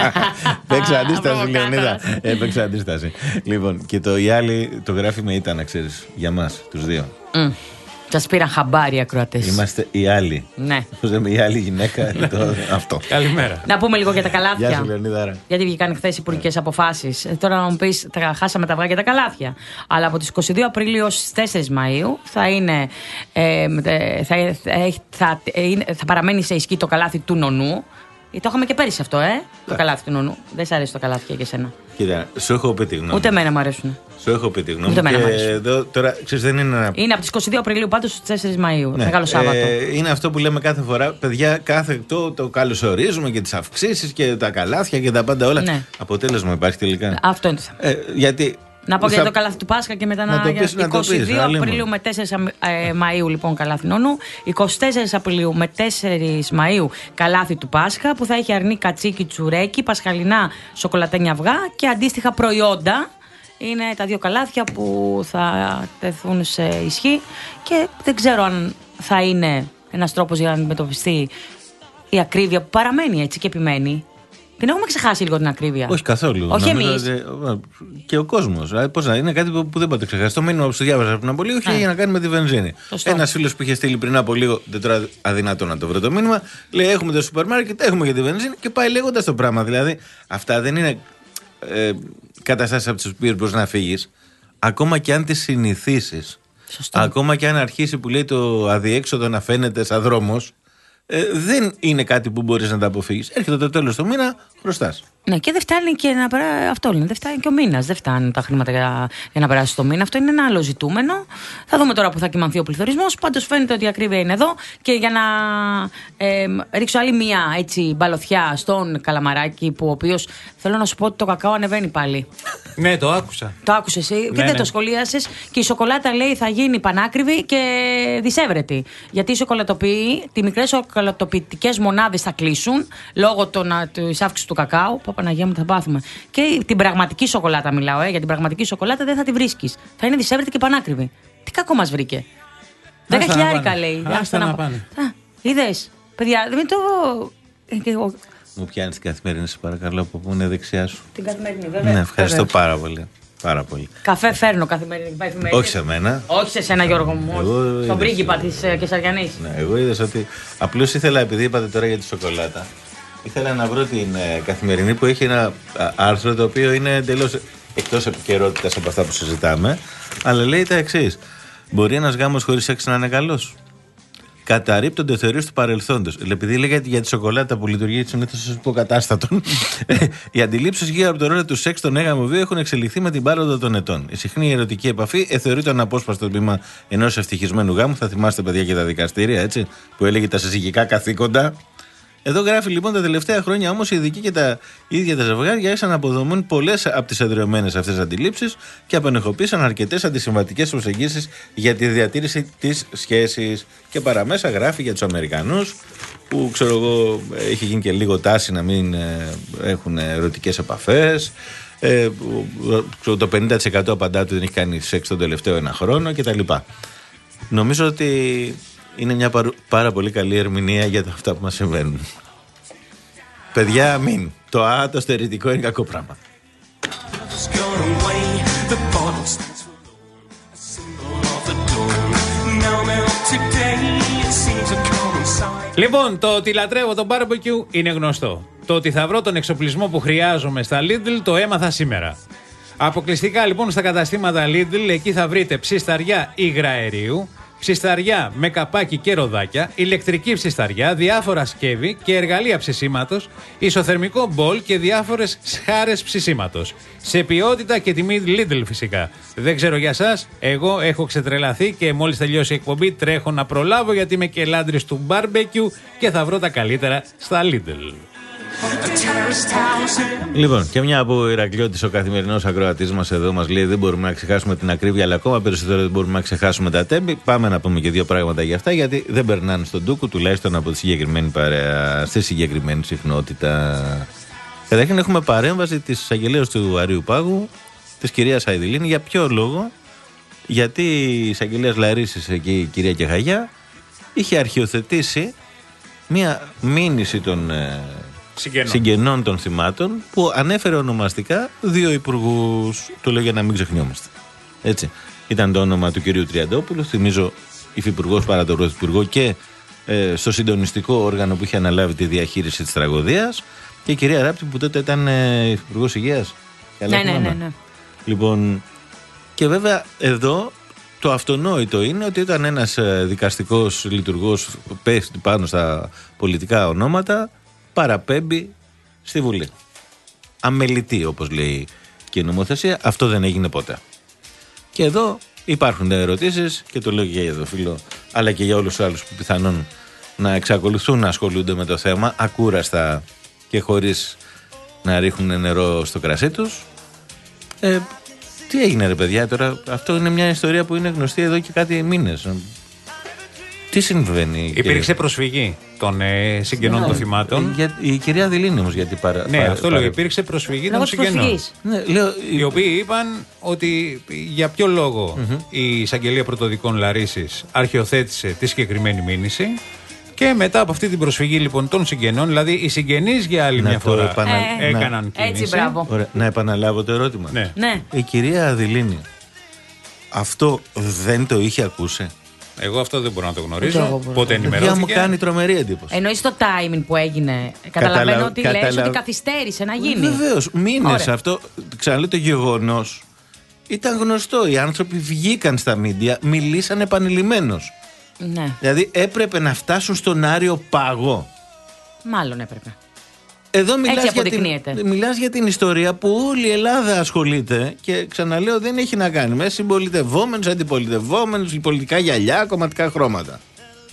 Παίξε αντίσταση, Λεωνίδα. Παίξε αντίσταση. Λοιπόν, και το οι άλλοι το γράφει με ήττα, να ξέρεις, για μας τους δύο. Mm. Σας πήραν χαμπάρι οι ακροατές. Είμαστε οι άλλοι. Ναι. Πώς λέμε, η άλλη γυναίκα. το, αυτό. Καλημέρα. Να πούμε λίγο για τα καλάθια. Γεια σου, Λεωνίδα. Γιατί βγήκαν χθες υπουργικές αποφάσεις. Ε, τώρα να μου πεις, τα χάσαμε τα αυγά και τα καλάθια. Αλλά από τις είκοσι δύο Απριλίου ως τις τέσσερις Μαΐου θα, είναι, ε, θα, θα, θα, θα, θα παραμένει σε ισχύ το καλάθι του νονού. Το είχαμε και πέρυσι αυτό, ε! Το καλάθι του νονού. Δεν σ' αρέσει το καλάθι και εσένα. Κοίτα, σου έχω πει τη γνώμη. Ούτε εμένα μου αρέσουν. Σου έχω πει τη γνώμη. Ούτε εμένα μου αρέσουν. Εδώ, τώρα, ξέρεις, δεν είναι ένα... Είναι από τις είκοσι δύο Απριλίου πάντως στις τέσσερις Μαΐου. Ναι. Μεγάλο Σάββατο. Ε, είναι αυτό που λέμε κάθε φορά. Παιδιά, κάθε το, το καλωσορίζουμε και τις αυξήσεις και τα καλάθια και τα πάντα όλα. Ναι. Αποτέλεσμα υπάρχει τελικά. Αυτό είναι το θέμα. Ε, γιατί. Να πω θα... για το καλάθι του Πάσχα και μετά να, να το πεις, για είκοσι δύο να το πεις, Απριλίου με τέσσερις Μαΐου λοιπόν καλάθι νονού, είκοσι τέσσερις Απριλίου με τέσσερις Μαΐου καλάθι του Πάσχα που θα έχει αρνί, κατσίκι, τσουρέκι, πασχαλινά σοκολατένια αυγά και αντίστοιχα προϊόντα. Είναι τα δύο καλάθια που θα τεθούν σε ισχύ και δεν ξέρω αν θα είναι ένας τρόπος για να αντιμετωπιστεί η ακρίβεια που παραμένει έτσι και επιμένει. Την έχουμε ξεχάσει λίγο την ακρίβεια. Όχι καθόλου. Όχι εμείς. Και ο κόσμος. Πώς να είναι κάτι που δεν μπορεί να ξεχάσει. Το μήνυμα που σου διάβασα πριν από λίγο είχε yeah. να κάνει με τη βενζίνη. Ένας φίλος που είχε στείλει πριν από λίγο, δεν τώρα αδυνατό να το βρω το μήνυμα, λέει: έχουμε το σούπερ μάρκετ, έχουμε και τη βενζίνη και πάει λέγοντας το πράγμα. Δηλαδή, αυτά δεν είναι ε, καταστάσεις από τις οποίες μπορείς να φύγεις. Ακόμα και αν τις συνηθίσεις, ακόμα και αν αρχίσει που λέει το αδιέξοδο να φαίνεται σαν δρόμος. Ε, δεν είναι κάτι που μπορείς να τα αποφύγεις. Έρχεται το τέλος του μήνα, χρωστάς. Ναι, και δεν φτάνει και να περάσει. Αυτό λένε. Δεν φτάνει και ο μήνας. Δεν φτάνουν τα χρήματα για, για να περάσει το μήνα. Αυτό είναι ένα άλλο ζητούμενο. Θα δούμε τώρα που θα κοιμανθεί ο πληθωρισμός. Πάντως φαίνεται ότι η ακρίβεια είναι εδώ. Και για να ε, ρίξω άλλη μία έτσι μπαλωθιά στον Καλαμαράκη, που ο οποίος θέλω να σου πω ότι το κακάο ανεβαίνει πάλι. Ναι, το άκουσα. Το άκουσες εσύ ναι, και δεν ναι. το σχολίασες. Και η σοκολάτα λέει θα γίνει πανάκριβη και δισεύρετη. Γιατί οι σοκολατοποιοί, οι μικρές σοκολατοποιητικές μονάδες θα κλείσουν λόγω της αύξησης του κακάου. Παναγία μου, θα πάθουμε. Και την πραγματική σοκολάτα μιλάω, ε, για την πραγματική σοκολάτα δεν θα τη βρίσκεις. Θα είναι δισεύρετη και πανάκριβη. Τι κακό μας βρήκε. Δέκα χιλιάρικα λέει. Άστα να, να πάνε. Είδες, παιδιά, δεν το. Μου πιάνεις την καθημερινή, σε παρακαλώ, που είναι δεξιά σου. Την καθημερινή, βέβαια. Ναι, ευχαριστώ πάρα πολύ. Πάρα πολύ. Καφέ φέρνω καθημερινή. Όχι σε μένα. Όχι σε σένα, Γιώργο μου. Στον πρίγκιπα της Κεσαριανής. Ναι, εγώ είδες ότι. Απλώς ήθελα, επειδή είπατε τώρα για τη σοκολάτα. Ήθελα να βρω την ε, καθημερινή που έχει ένα α, άρθρο το οποίο είναι εντελώς εκτός επικαιρότητας από αυτά που συζητάμε, αλλά λέει τα εξής. Μπορεί ένας γάμος χωρίς σεξ να είναι καλός? Καταρρίπτονται θεωρίες του παρελθόντος. Επειδή λέγεται για τη σοκολάτα που λειτουργεί συνήθως ως υποκατάστατον, οι αντιλήψεις γύρω από το ρόλο του σεξ στον έγαμο βίο έχουν εξελιχθεί με την πάροδο των ετών. Η συχνή ερωτική επαφή εθεωρείται ένα απόσπαστο τμήμα ενός ευτυχισμένου γάμου. Θα θυμάστε, παιδιά, και τα δικαστήρια, έτσι, που έλεγε τα συζυγικά καθήκοντα. Εδώ γράφει λοιπόν τα τελευταία χρόνια όμως οι ειδικοί και τα ίδια τα ζευγάρια άρχισαν να αποδομούν πολλές από τις εδραιωμένες αυτές αντιλήψεις και απενεχοποίησαν αρκετές αντισυμβατικές προσεγγίσεις για τη διατήρηση της σχέσης. Και παραμέσα γράφει για τους Αμερικανούς, που ξέρω εγώ έχει γίνει και λίγο τάση να μην ε, έχουν ερωτικές επαφές. Ε, το πενήντα τοις εκατό απαντά ότι δεν έχει κάνει σεξ τον τελευταίο ένα χρόνο κτλ. Νομίζω ότι είναι μια πάρα πολύ καλή ερμηνεία για τα αυτά που μας συμβαίνουν. Παιδιά, μην. Το α, το στερητικό είναι κακό πράγμα. Λοιπόν, το ότι λατρεύω τον barbecue είναι γνωστό. Το ότι θα βρω τον εξοπλισμό που χρειάζομαι στα Lidl το έμαθα σήμερα. Αποκλειστικά λοιπόν στα καταστήματα Lidl, εκεί θα βρείτε ψισταριά υγραερίου, ψισταριά με καπάκι και ροδάκια, ηλεκτρική ψισταριά, διάφορα σκεύη και εργαλεία ψησίματος, ισοθερμικό μπολ και διάφορες σχάρες ψησίματος. Σε ποιότητα και τιμή Lidl φυσικά. Δεν ξέρω για σας, εγώ έχω ξετρελαθεί και μόλις τελειώσει η εκπομπή τρέχω να προλάβω γιατί είμαι και λάντρης του barbecue και θα βρω τα καλύτερα στα Lidl. Λοιπόν, και μια από Ηρακλειώτης, ο καθημερινός ακροατής μας εδώ μας λέει: δεν μπορούμε να ξεχάσουμε την ακρίβεια, αλλά ακόμα περισσότερο δεν μπορούμε να ξεχάσουμε τα τέμπη. Πάμε να πούμε και δύο πράγματα για αυτά, γιατί δεν περνάνε στον ντούκου, τουλάχιστον από τη συγκεκριμένη παρέα, στη συγκεκριμένη συχνότητα. Καταρχήν, έχουμε παρέμβαση της εισαγγελέας του Αρείου Πάγου, της κυρίας Αηδηλίνη. Για ποιο λόγο? Γιατί η εισαγγελέας Λαρίσης, εκεί η κυρία Κεχαγιά, είχε αρχιοθετήσει μια μήνυση των ε, συγγενών. συγγενών των θυμάτων που ανέφερε ονομαστικά δύο υπουργούς. Το λέω για να μην ξεχνιόμαστε. Έτσι. Ήταν το όνομα του κυρίου Τριαντόπουλου, θυμίζω υφυπουργός παρά τον πρωθυπουργό και ε, στο συντονιστικό όργανο που είχε αναλάβει τη διαχείριση της τραγωδίας, και η κυρία Ράπτη που τότε ήταν ε, υφυπουργός υγείας. Ναι, ναι, ναι, ναι. Λοιπόν, και βέβαια εδώ το αυτονόητο είναι ότι όταν ένας δικαστικός λειτουργός πέφτει πάνω στα πολιτικά ονόματα, παραπέμπει στη Βουλή. Αμελητή, όπως λέει και η νομοθεσία. Αυτό δεν έγινε ποτέ. Και εδώ υπάρχουν ερωτήσεις, και το λέω και για το φίλο, αλλά και για όλους τους άλλους που πιθανόν να εξακολουθούν να ασχολούνται με το θέμα ακούραστα και χωρίς να ρίχνουν νερό στο κρασί τους. Ε, τι έγινε ρε παιδιά τώρα? Αυτό είναι μια ιστορία που είναι γνωστή εδώ και κάτι μήνες. Τι συμβαίνει? Υπήρξε και προσφυγή των ε, συγγενών ναι, των θυμάτων. Για, η κυρία Δηλίνη όμως γιατί παρα, Ναι, παρα, αυτό παρα, λέω. Υπήρξε προσφυγή των συγγενών. Ναι, λέω, οι οποίοι είπαν ότι για ποιο λόγο mm-hmm. η εισαγγελία πρωτοδικών Λαρίσης αρχιοθέτησε τη συγκεκριμένη μήνυση. Και μετά από αυτή την προσφυγή λοιπόν των συγγενών, δηλαδή οι συγγενείς για άλλη να μια φορά επανα... ε, έκαναν να... κίνηση. Έτσι, μπράβο. Ωραία. Να επαναλάβω το ερώτημα. Ναι. Ναι. Η κυρία Δηλίνη αυτό δεν το είχε ακούσει? Εγώ αυτό δεν μπορώ να το γνωρίζω. Πότε ενημερώθηκε? μου κάνει τρομερή εντύπωση. Εννοείς το timing που έγινε. Καταλαβαίνω Καταλα... ότι καταλα... λες ότι καθυστέρησε να γίνει. Βεβαίως, μήνες αυτό. Ξαναλέω, το γεγονός ήταν γνωστό. Οι άνθρωποι βγήκαν στα μίντια, μιλήσαν επανειλημμένως. Ναι. Δηλαδή έπρεπε να φτάσουν στον Άριο Πάγο. Μάλλον έπρεπε. Εδώ μιλάς για, την, μιλάς για την ιστορία που όλη η Ελλάδα ασχολείται, και ξαναλέω δεν έχει να κάνει με συμπολιτευόμενους, αντιπολιτευόμενους, πολιτικά γυαλιά, κομματικά χρώματα.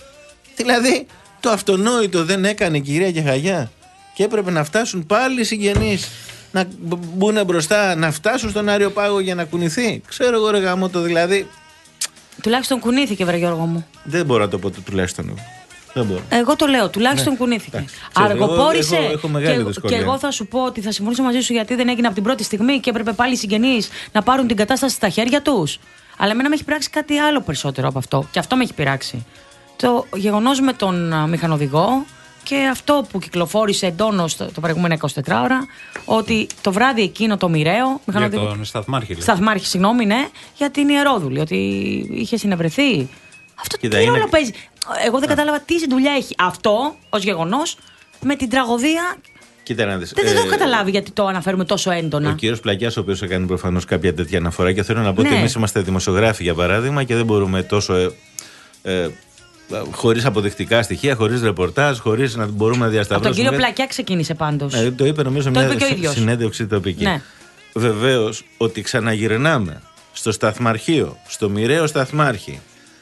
Δηλαδή το αυτονόητο δεν έκανε η κυρία Κεχαγιά, και έπρεπε να φτάσουν πάλι οι συγγενείς να μπουν μπροστά, να φτάσουν στον Άριο Πάγο για να κουνηθεί. Ξέρω εγώ ρε γαμώ το δηλαδή. Τουλάχιστον κουνήθηκε, βρε Γιώργο μου. Δεν μπορώ να το πω το τουλάχιστον. Δεν μπορώ. Εγώ το λέω, τουλάχιστον ναι. κουνήθηκε. Αργοπόρησε. Εγώ, έχω, έχω και, και εγώ θα σου πω ότι θα συμφωνήσω μαζί σου, γιατί δεν έγινε από την πρώτη στιγμή και έπρεπε πάλι οι συγγενείς να πάρουν την κατάσταση στα χέρια τους. Αλλά εμένα με έχει πειράξει κάτι άλλο περισσότερο από αυτό. Και αυτό με έχει πειράξει. Το γεγονός με τον μηχανοδηγό και αυτό που κυκλοφόρησε εντόνως το, το προηγούμενο εικοσιτέσσερις ώρα, ότι το βράδυ εκείνο το μοιραίο. Για τον Σταθμάρχη. Σταθμάρχη, συγγνώμη, ναι, για την Ιερόδουλη, ότι είχε συνευρεθεί. Αυτό Κοίτα, τι είναι... ρόλο παίζει? Εγώ δεν κατάλαβα τι δουλειά έχει αυτό ως γεγονός με την τραγωδία. Κοίτα να δεις. Δεν, δεν ε... το έχω καταλάβει γιατί το αναφέρουμε τόσο έντονα. Ο κύριος Πλακιάς, ο οποίος έκανε προφανώς κάποια τέτοια αναφορά, και θέλω να πω ναι. ότι εμείς είμαστε δημοσιογράφοι για παράδειγμα και δεν μπορούμε τόσο. Ε, ε, χωρίς αποδεικτικά στοιχεία, χωρίς ρεπορτάζ, χωρίς να μπορούμε να διασταυρώσουμε. Από τον κύριο Πλακιά ξεκίνησε πάντως. Ε, το είπε νομίζω το μια είπε συνέντευξη τοπική. Ναι. Βεβαίως ότι ξαναγυρνάμε στο σταθμαρχείο, στο μοιραίο σταθμάρχη,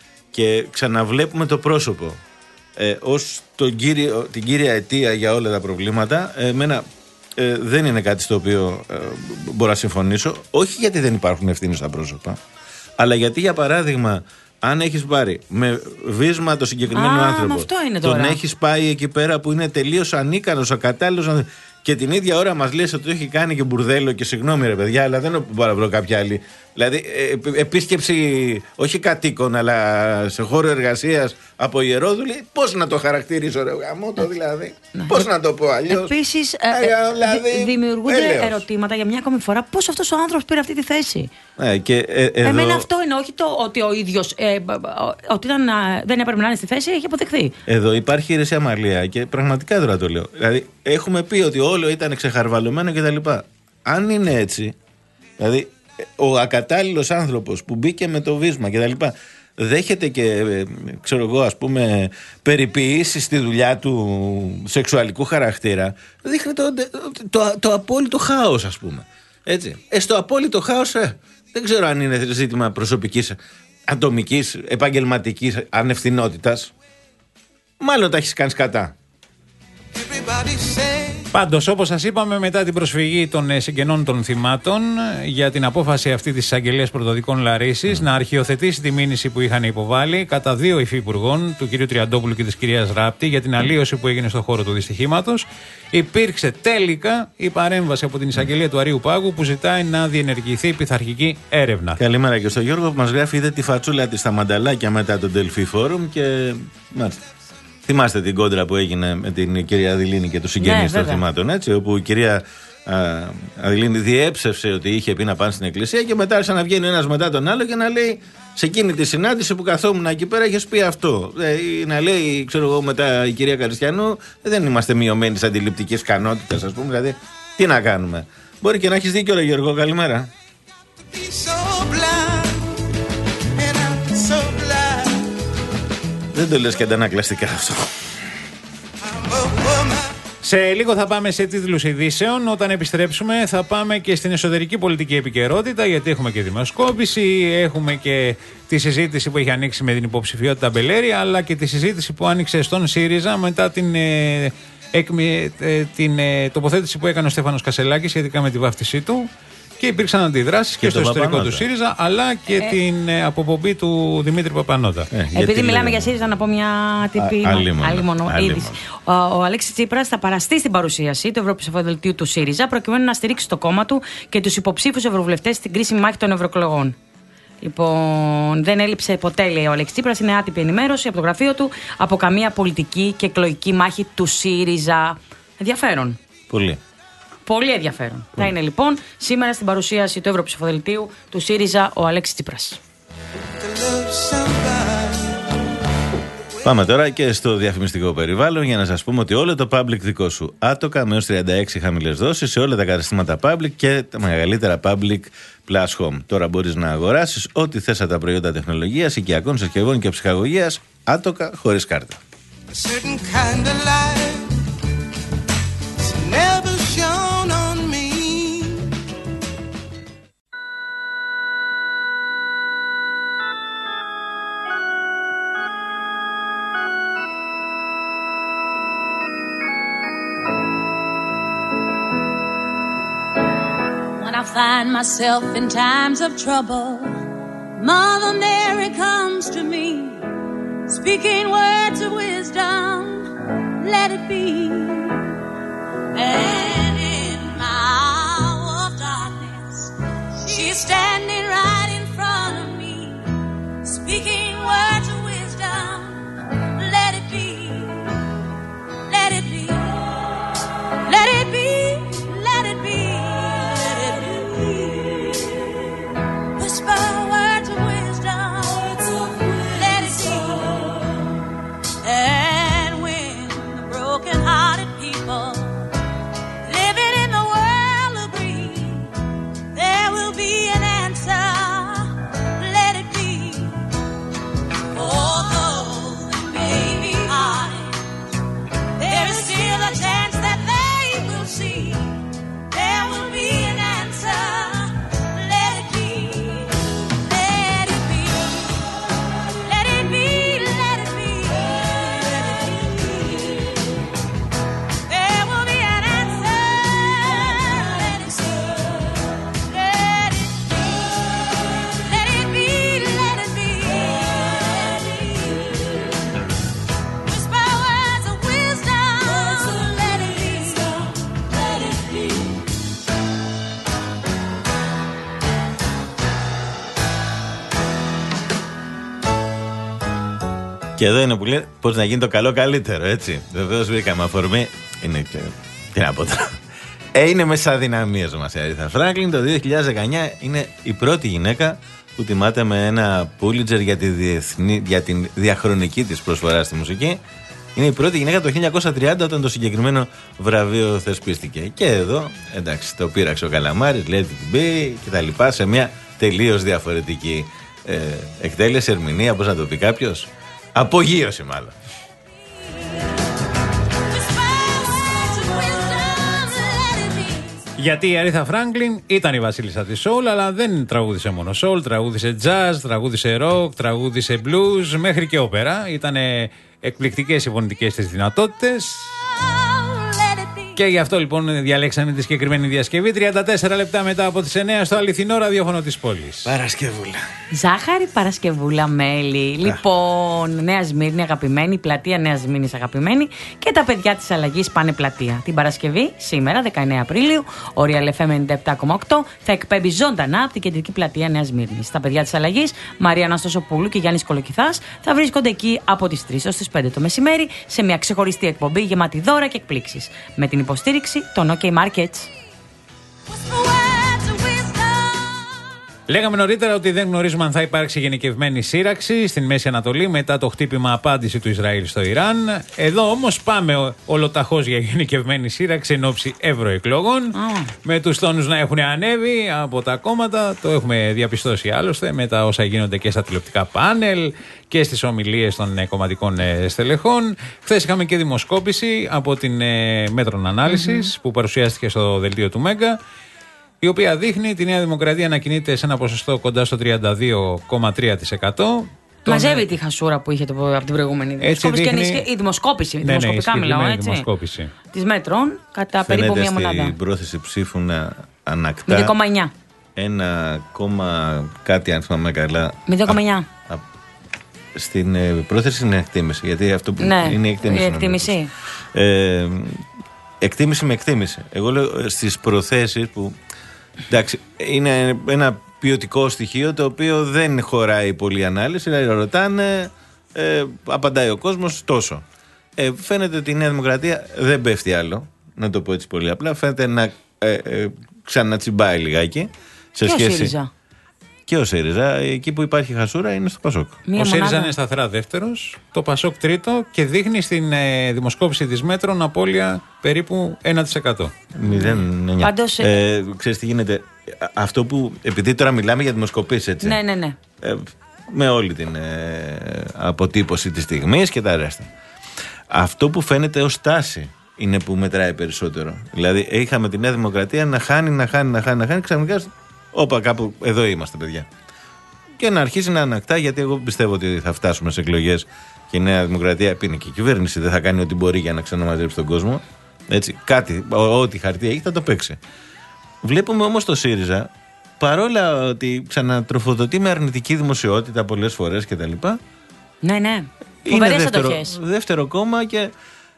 και ξαναβλέπουμε το πρόσωπο ε, ως τον κύριο, την κύρια αιτία για όλα τα προβλήματα. Ε, εμένα ε, δεν είναι κάτι στο οποίο ε, μπορώ να συμφωνήσω. Όχι γιατί δεν υπάρχουν ευθύνες στα πρόσωπα, αλλά γιατί για παράδειγμα, αν έχεις πάρει με βίσμα το συγκεκριμένο Α, άνθρωπο, τον έχεις πάει εκεί πέρα που είναι τελείως ανίκανος, ακατάλληλος, και την ίδια ώρα μας λες ότι το έχει κάνει και μπουρδέλο, και συγγνώμη ρε παιδιά, αλλά δεν μπορώ να βρω κάποια άλλη. Δηλαδή ε, επίσκεψη όχι κατοίκων, αλλά σε χώρο εργασίας από Ιερόδουλη, πώς να το χαρακτηρίσω ρε γαμώ το δηλαδή, ναι. πώς να το πω αλλιώς. Επίσης ε, ε, δηλαδή, δημιουργούνται έλεος. ερωτήματα για μια ακόμη φορά, πώς αυτός ο άνθρωπος πήρε αυτή τη θέση. Ε, και, ε, εδώ... Εμένα αυτό είναι, όχι το ότι ο ίδιος ε, ότι ήταν, δεν έπρεπε να είναι στη θέση, έχει αποδειχθεί. Εδώ υπάρχει η Ρεσία Μαλία, και πραγματικά τώρα το λέω. Δηλαδή έχουμε πει ότι όλο ήταν ξεχαρβαλωμένο κτλ. Αν είναι έτσι, δηλαδή ο ακατάλληλος άνθρωπος που μπήκε με το βίσμα κτλ. Δέχεται και ξέρω εγώ ας πούμε περιποιήσεις στη δουλειά του σεξουαλικού χαρακτήρα, δείχνει το, το, το, το απόλυτο χάος ας πούμε. Έτσι. Ε, στο απόλυτο χάος ε, δεν ξέρω αν είναι ζήτημα προσωπικής, ατομικής, επαγγελματικής ανευθυνότητας. Μάλλον τα έχεις κάνει κατά. Πάντως, όπως σας είπαμε, μετά την προσφυγή των ε, συγγενών των θυμάτων για την απόφαση αυτή της εισαγγελίας πρωτοδικών Λαρίσης mm. να αρχιοθετήσει τη μήνυση που είχαν υποβάλει κατά δύο υφυπουργών, του κ. Τριαντόπουλου και της κυρίας Ράπτη, για την αλλίωση που έγινε στον χώρο του δυστυχήματος, υπήρξε τέλικα η παρέμβαση από την εισαγγελία του Αρείου Πάγου που ζητάει να διενεργηθεί πειθαρχική έρευνα. Καλημέρα και στον Γιώργο που μας γράφει: είδε τη φατσούλα της στα μανταλάκια μετά τον Delphi Forum και. Μάλιστα. Θυμάστε την κόντρα που έγινε με την κυρία Αδηλίνη και τους συγγενείς ναι, των θυμάτων, έτσι, όπου η κυρία α, Αδηλίνη διέψευσε ότι είχε πει να πάνε στην εκκλησία και μετά άρχισε να βγαίνει ένας μετά τον άλλο και να λέει σε εκείνη τη συνάντηση που καθόμουν εκεί πέρα έχεις πει αυτό. Ε, να λέει, ξέρω εγώ, μετά η κυρία Καριστιανού, δεν είμαστε μειωμένοι της αντιληπτικής ικανότητας, ας πούμε, δηλαδή τι να κάνουμε. Μπορεί και να έχεις δίκιο, ρε Γιώργο, καλημέρα. Δεν το λες και αντανακλαστικά αυτό. Σε λίγο θα πάμε σε τίτλους ειδήσεων. Όταν επιστρέψουμε θα πάμε και στην εσωτερική πολιτική επικαιρότητα, γιατί έχουμε και δημοσκόπηση, έχουμε και τη συζήτηση που έχει ανοίξει με την υποψηφιότητα Μπελέρη, αλλά και τη συζήτηση που άνοιξε στον ΣΥΡΙΖΑ μετά την, ε, εκμη, ε, την ε, τοποθέτηση που έκανε ο Στέφανος Κασελάκης σχετικά με τη βάφτισή του. Και υπήρξαν αντιδράσεις και, και στο εσωτερικό του ΣΥΡΙΖΑ, αλλά και ε, την ε, αποπομπή του Δημήτρη Παπανότα. Ε, Επειδή μιλάμε λέμε. για ΣΥΡΙΖΑ, να πω μια τύπη είδηση. Ο, ο Αλέξης Τσίπρας θα παραστεί στην παρουσίαση του Ευρωψηφοδελτίου του ΣΥΡΙΖΑ, προκειμένου να στηρίξει το κόμμα του και τους υποψήφιους ευρωβουλευτές στην κρίσιμη μάχη των ευρωεκλογών. Λοιπόν, δεν έλειψε ποτέ, λέει ο Αλέξης Τσίπρας, είναι άτυπη ενημέρωση από το γραφείο του, από καμία πολιτική και εκλογική μάχη του ΣΥΡΙΖΑ. Ενδιαφέρον. Πολύ. Πολύ ενδιαφέρον. Mm. Θα είναι λοιπόν σήμερα στην παρουσίαση του Ευρωψηφοδελτίου του ΣΥΡΙΖΑ ο Αλέξης Τσίπρας. Πάμε τώρα και στο διαφημιστικό περιβάλλον για να σας πούμε ότι όλο το public δικό σου. Άτοκα με έως τριάντα έξι χαμηλές δόσεις σε όλα τα καταστήματα public και τα μεγαλύτερα public plus home. Τώρα μπορείς να αγοράσεις ό,τι θες από τα προϊόντα τεχνολογίας, οικιακών συσκευών και ψυχαγωγίας. Άτοκα χωρίς κάρτα. Find myself in times of trouble, Mother Mary comes to me, speaking words of wisdom, let it be. And in my hour of darkness, she's standing right in front of me, speaking words of wisdom, let it be, let it be, let it be, let it be. Και εδώ είναι που λέει πώς να γίνει το καλό καλύτερο, έτσι. Βεβαίως βρήκαμε αφορμή. Είναι και. Τι να πω τώρα. Ε, είναι μέσα αδυναμίες μας η Αρίθα Φράγκλιν. Το δύο χιλιάδες δεκαεννιά είναι η πρώτη γυναίκα που τιμάται με ένα Πούλιτζερ για, τη διεθνή, για την διαχρονική της προσφορά στη μουσική. Είναι η πρώτη γυναίκα το χίλια εννιακόσια τριάντα όταν το συγκεκριμένο βραβείο θεσπίστηκε. Και εδώ, εντάξει, το πείραξε ο Καλαμάρης, Let It Be και τα λοιπά, σε μια τελείως διαφορετική ε, εκτέλεση, ερμηνεία, πώς να το πει κάποιος. Απογείωση μάλλον. Γιατί η Αρίθα Φράγκλιν ήταν η βασίλισσα της soul, αλλά δεν τραγούδισε μόνο soul, τραγούδισε jazz, τραγούδισε rock, τραγούδισε blues, μέχρι και όπερα. Ήτανε εκπληκτικές οι φωνητικές της δυνατότητες. Και γι' αυτό λοιπόν διαλέξαμε τη συγκεκριμένη διασκευή. τριάντα τέσσερα λεπτά μετά από τις εννιά στο αληθινό ραδιόφωνο της πόλης. Παρασκευούλα. Ζάχαρη Παρασκευούλα μέλι. Λοιπόν, Νέα Σμύρνη αγαπημένη, πλατεία Νέα Σμύρνης αγαπημένη και τα παιδιά της αλλαγής πάνε πλατεία. Την Παρασκευή, σήμερα δεκαεννέα Απριλίου, ο Real εφ εμ ενενήντα επτά κόμμα οκτώ θα εκπέμπει ζωντανά από την κεντρική πλατεία Νέα Σμύρνης. Τα παιδιά της αλλαγής, Μαρία Αναστασοπούλου και Γιάννης Κολοκυθάς, θα βρίσκονται εκεί από τις τρεις έως τις πέντε το μεσημέρι σε μια ξεχωριστή εκπομπή γεμάτη δώρα και εκπλήξεις. Με την υποστήριξη των OK Markets. Λέγαμε νωρίτερα ότι δεν γνωρίζουμε αν θα υπάρξει γενικευμένη σύραξη στην Μέση Ανατολή μετά το χτύπημα απάντηση του Ισραήλ στο Ιράν. Εδώ όμως πάμε ολοταχώς για γενικευμένη σύραξη εν ώψη ευρωεκλογών. Oh. Με τους τόνους να έχουν ανέβει από τα κόμματα. Το έχουμε διαπιστώσει άλλωστε με τα όσα γίνονται και στα τηλεοπτικά πάνελ και στις ομιλίες των κομματικών στελεχών. Χθες είχαμε και δημοσκόπηση από την Μέτρων Ανάλυσης mm-hmm. που παρουσιάστηκε στο δελτίο του Μέγκα, η οποία δείχνει τη Νέα Δημοκρατία να κινείται σε ένα ποσοστό κοντά στο τριάντα δύο κόμμα τρία τοις εκατό. Μαζεύει τον... τη χασούρα που είχε το, από την προηγούμενη δημοσκόπηση. Δείχνει... Και η δημοσκόπηση, ναι, δημοσκοπικά ναι, μιλάω, έτσι. Δημοσκόπηση. Της Μέτρων, κατά φαίνεται περίπου μία μονάδα. Στην πρόθεση ψήφου να ανακτά. μηδέν κόμμα εννιά. Ένα κόμμα κάτι, αν θυμάμαι καλά. μηδέν κόμμα εννιά. Α, α, στην ε, πρόθεση είναι εκτίμηση. Γιατί αυτό που ναι, είναι η εκτίμηση. Η εκτίμηση. Ε, εκτίμηση με εκτίμηση. Εγώ λέω στις προθέσεις που. Εντάξει, είναι ένα ποιοτικό στοιχείο το οποίο δεν χωράει πολλή ανάλυση. Δηλαδή, ρωτάνε, ε, απαντάει ο κόσμος τόσο. Ε, φαίνεται ότι η Νέα Δημοκρατία δεν πέφτει άλλο, να το πω έτσι πολύ απλά. Φαίνεται να ε, ε, ξανατσιμπάει λιγάκι. Σε και σχέση... ο ΣΥΡΙΖΑ. Και ο ΣΥΡΙΖΑ. Εκεί που υπάρχει χασούρα είναι στο ΠΑΣΟΚ. Μία ο ΣΥΡΙΖΑ μονάδα. Είναι σταθερά δεύτερος, το ΠΑΣΟΚ τρίτο και δείχνει στην ε, δημοσκόπηση της Μέτρων απώλεια περίπου ένα τοις εκατό. μηδέν εννιά. Πάντως, ε, ξέρεις τι γίνεται. Αυτό που, επειδή τώρα μιλάμε για δημοσκοπήσεις, έτσι. Ναι, ναι, ναι. Ε, με όλη την ε, αποτύπωση της στιγμής και τα ρέστα. Αυτό που φαίνεται ως τάση είναι που μετράει περισσότερο. Δηλαδή, είχαμε τη Νέα Δημοκρατία να χάνει, να χάνει, να χάνει, να χάνει. Ξαφνικά, όπα, κάπου εδώ είμαστε, παιδιά. Και να αρχίσει να ανακτά, γιατί εγώ πιστεύω ότι θα φτάσουμε σε εκλογές και η Νέα Δημοκρατία, που είναι και η κυβέρνηση, δεν θα κάνει ό,τι μπορεί για να ξαναμαζέψει τον κόσμο. Έτσι, κάτι, ό,τι χαρτί έχει, θα το παίξει. Βλέπουμε όμως το ΣΥΡΙΖΑ, παρόλα ότι ξανατροφοδοτεί με αρνητική δημοσιότητα πολλές φορές κτλ. Ναι, ναι. Είναι δεύτερο, δεύτερο κόμμα και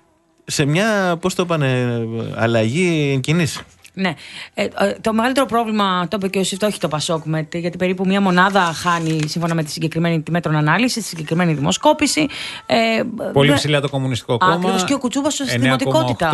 σε μια, πώς το είπανε, αλλαγή εν κινήσει. Ναι. Ε, το μεγαλύτερο πρόβλημα, το είπε και ο Σιφτό, όχι το ΠΑΣΟΚ, γιατί περίπου μία μονάδα χάνει σύμφωνα με τη συγκεκριμένη τη Μέτρων Ανάλυση, τη συγκεκριμένη δημοσκόπηση. Ε, Πολύ ψηλά το Κομμουνιστικό Κόμμα. Ακριβώς, και ο Κουτσούμπας στη δημοτικότητα.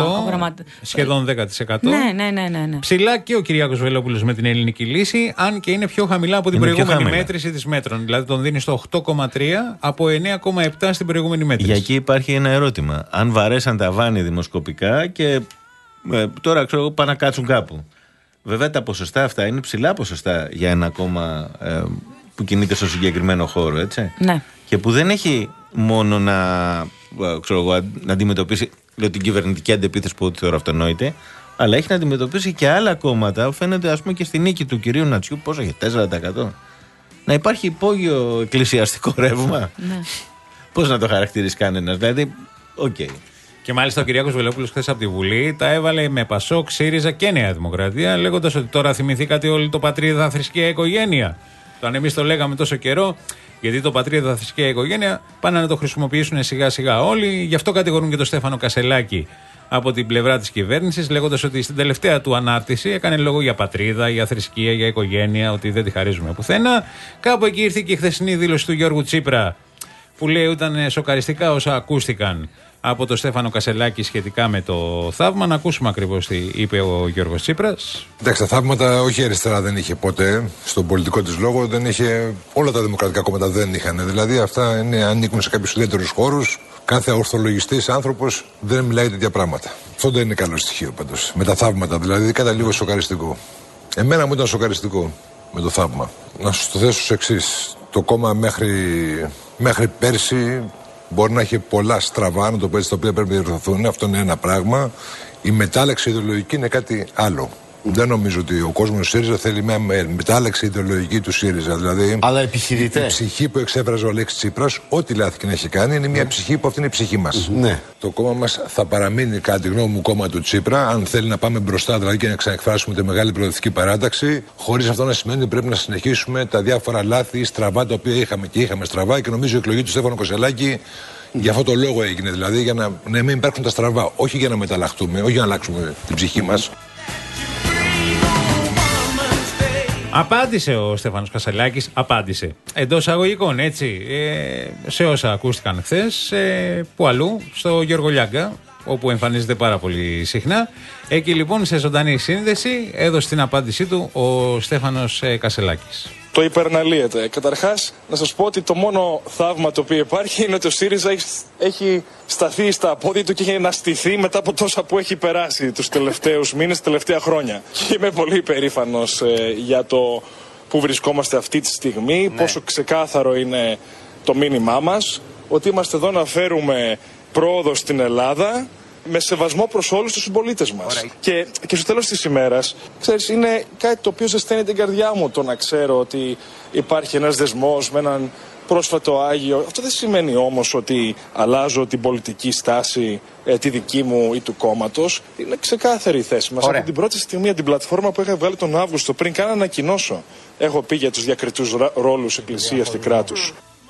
Σχεδόν δέκα τοις εκατό. Ναι, ναι, ναι, ναι, ναι. Ψηλά και ο Κυριάκος Βελόπουλος με την Ελληνική Λύση, αν και είναι πιο χαμηλά από την είναι προηγούμενη μέτρηση της Μέτρων. Δηλαδή τον δίνει στο οκτώ κόμμα τρία από εννέα κόμμα επτά στην προηγούμενη μέτρηση. Για εκεί υπάρχει ένα ερώτημα. Αν βαρέσαν τα βάνη δημοσκοπικά και. Ε, τώρα ξέρω εγώ πάνε να κάτσουν κάπου. Βέβαια τα ποσοστά αυτά είναι ψηλά ποσοστά για ένα κόμμα ε, που κινείται στο συγκεκριμένο χώρο, έτσι. Ναι. Και που δεν έχει μόνο να, ε, ξέρω εγώ, να αντιμετωπίσει λέω, την κυβερνητική αντεπίθεση που θεωρώ αυτονόητη, αλλά έχει να αντιμετωπίσει και άλλα κόμματα. Φαίνεται ας πούμε και στη νίκη του κυρίου Νατσιού, πόσο έχει, τέσσερα τοις εκατό. Να υπάρχει υπόγειο εκκλησιαστικό ρεύμα. Ναι. Πώς να το χαρακτηρίσει κανένας. Δηλαδή, οκ. Okay. Και μάλιστα ο Κυριάκος Βελόπουλος χθες από τη Βουλή τα έβαλε με ΠΑΣΟΚ, ΣΥΡΙΖΑ και Νέα Δημοκρατία, λέγοντας ότι τώρα θυμηθήκατε όλοι το πατρίδα, θρησκεία, οικογένεια. Αν εμείς το λέγαμε τόσο καιρό, γιατί το πατρίδα, θρησκεία, οικογένεια πάνε να το χρησιμοποιήσουν σιγά σιγά όλοι. Γι' αυτό κατηγορούν και τον Στέφανο Κασελάκη από την πλευρά της κυβέρνησης, λέγοντας ότι στην τελευταία του ανάρτηση έκανε λόγο για πατρίδα, για θρησκεία, για οικογένεια, ότι δεν τη χαρίζουμε πουθενά. Κάπου εκεί ήρθε και η χθεσινή δήλωση του Γιώργου Τσίπρα, που λέει ήταν σοκαριστικά όσα ακούστηκαν από τον Στέφανο Κασελάκη σχετικά με το θαύμα. Να ακούσουμε ακριβώς τι είπε ο Γιώργος Τσίπρας. Εντάξει, τα θαύματα όχι η αριστερά δεν είχε ποτέ στον πολιτικό της λόγο, δεν είχε, όλα τα δημοκρατικά κόμματα δεν είχαν. Δηλαδή αυτά είναι, ανήκουν σε κάποιους ιδιαίτερους χώρους. Κάθε ορθολογιστής άνθρωπος δεν μιλάει τέτοια πράγματα. Αυτό δεν είναι καλό στοιχείο πάντως. Με τα θαύματα δηλαδή, κατά λίγο σοκαριστικό. Εμένα μου ήταν σοκαριστικό με το θαύμα. Να σου το θέσω ως εξής. Το κόμμα μέχρι, μέχρι πέρσι. Μπορεί να έχει πολλά στραβά, να το πω έτσι, τα οποία πρέπει να διορθωθούν. Αυτό είναι ένα πράγμα. Η μετάλλαξη ιδεολογική είναι κάτι άλλο. Δεν νομίζω ότι ο κόσμος του ΣΥΡΙΖΑ θέλει μια μετάλλαξη ιδεολογική του ΣΥΡΙΖΑ. Δηλαδή, αλλά επιχειρητές. Η ψυχή που εξέφραζε ο Αλέξης Τσίπρας, ό,τι λάθη και να έχει κάνει, είναι μια ψυχή που αυτή είναι η ψυχή μας. Ναι. Το κόμμα μας θα παραμείνει, κατά τη γνώμη μου, κόμμα του Τσίπρα, αν θέλει να πάμε μπροστά δηλαδή και να ξαναεκφράσουμε τη μεγάλη προοδευτική παράταξη, χωρίς αυτό να σημαίνει ότι πρέπει να συνεχίσουμε τα διάφορα λάθη ή στραβά τα οποία είχαμε και είχαμε στραβά. Και νομίζω η εκλογή του Στέφανου Κασελάκη για αυτό το λόγο έγινε. Δηλαδή για να, να μην υπάρχουν τα στραβά. Όχι για να μεταλλαχτούμε, όχι για να αλλάξουμε την ψυχή μας. Απάντησε ο Στέφανος Κασελάκης, απάντησε. Εντός αγωγικών, έτσι, ε, σε όσα ακούστηκαν χθες, ε, που αλλού, στο Γιώργο Λιάγκα, όπου εμφανίζεται πάρα πολύ συχνά. Εκεί λοιπόν σε ζωντανή σύνδεση έδωσε την απάντησή του ο Στέφανος ε, Κασελάκης. Το υπεραναλύεται. Καταρχάς, να σας πω ότι το μόνο θαύμα το οποίο υπάρχει είναι ότι ο ΣΥΡΙΖΑ έχει σταθεί στα πόδια του και έχει αναστηθεί μετά από τόσα που έχει περάσει τους τελευταίους μήνες, τελευταία χρόνια. Και είμαι πολύ υπερήφανος ε, για το που βρισκόμαστε αυτή τη στιγμή, ναι. Πόσο ξεκάθαρο είναι το μήνυμά μας, ότι είμαστε εδώ να φέρουμε πρόοδο στην Ελλάδα, με σεβασμό προς όλους τους συμπολίτες μας. Και, και στο τέλος της ημέρας, ξέρεις, είναι κάτι το οποίο ζεσταίνει την καρδιά μου το να ξέρω ότι υπάρχει ένας δεσμός με έναν πρόσφατο Άγιο. Αυτό δεν σημαίνει όμως ότι αλλάζω την πολιτική στάση, ε, τη δική μου ή του κόμματος. Είναι ξεκάθαρη η θέση μας. Ωραία. Από την πρώτη στιγμή, την πλατφόρμα που είχα βγάλει τον Αύγουστο, πριν καν ανακοινώσω, έχω πει για τους διακριτούς ρόλους εκκλησίας και κράτους.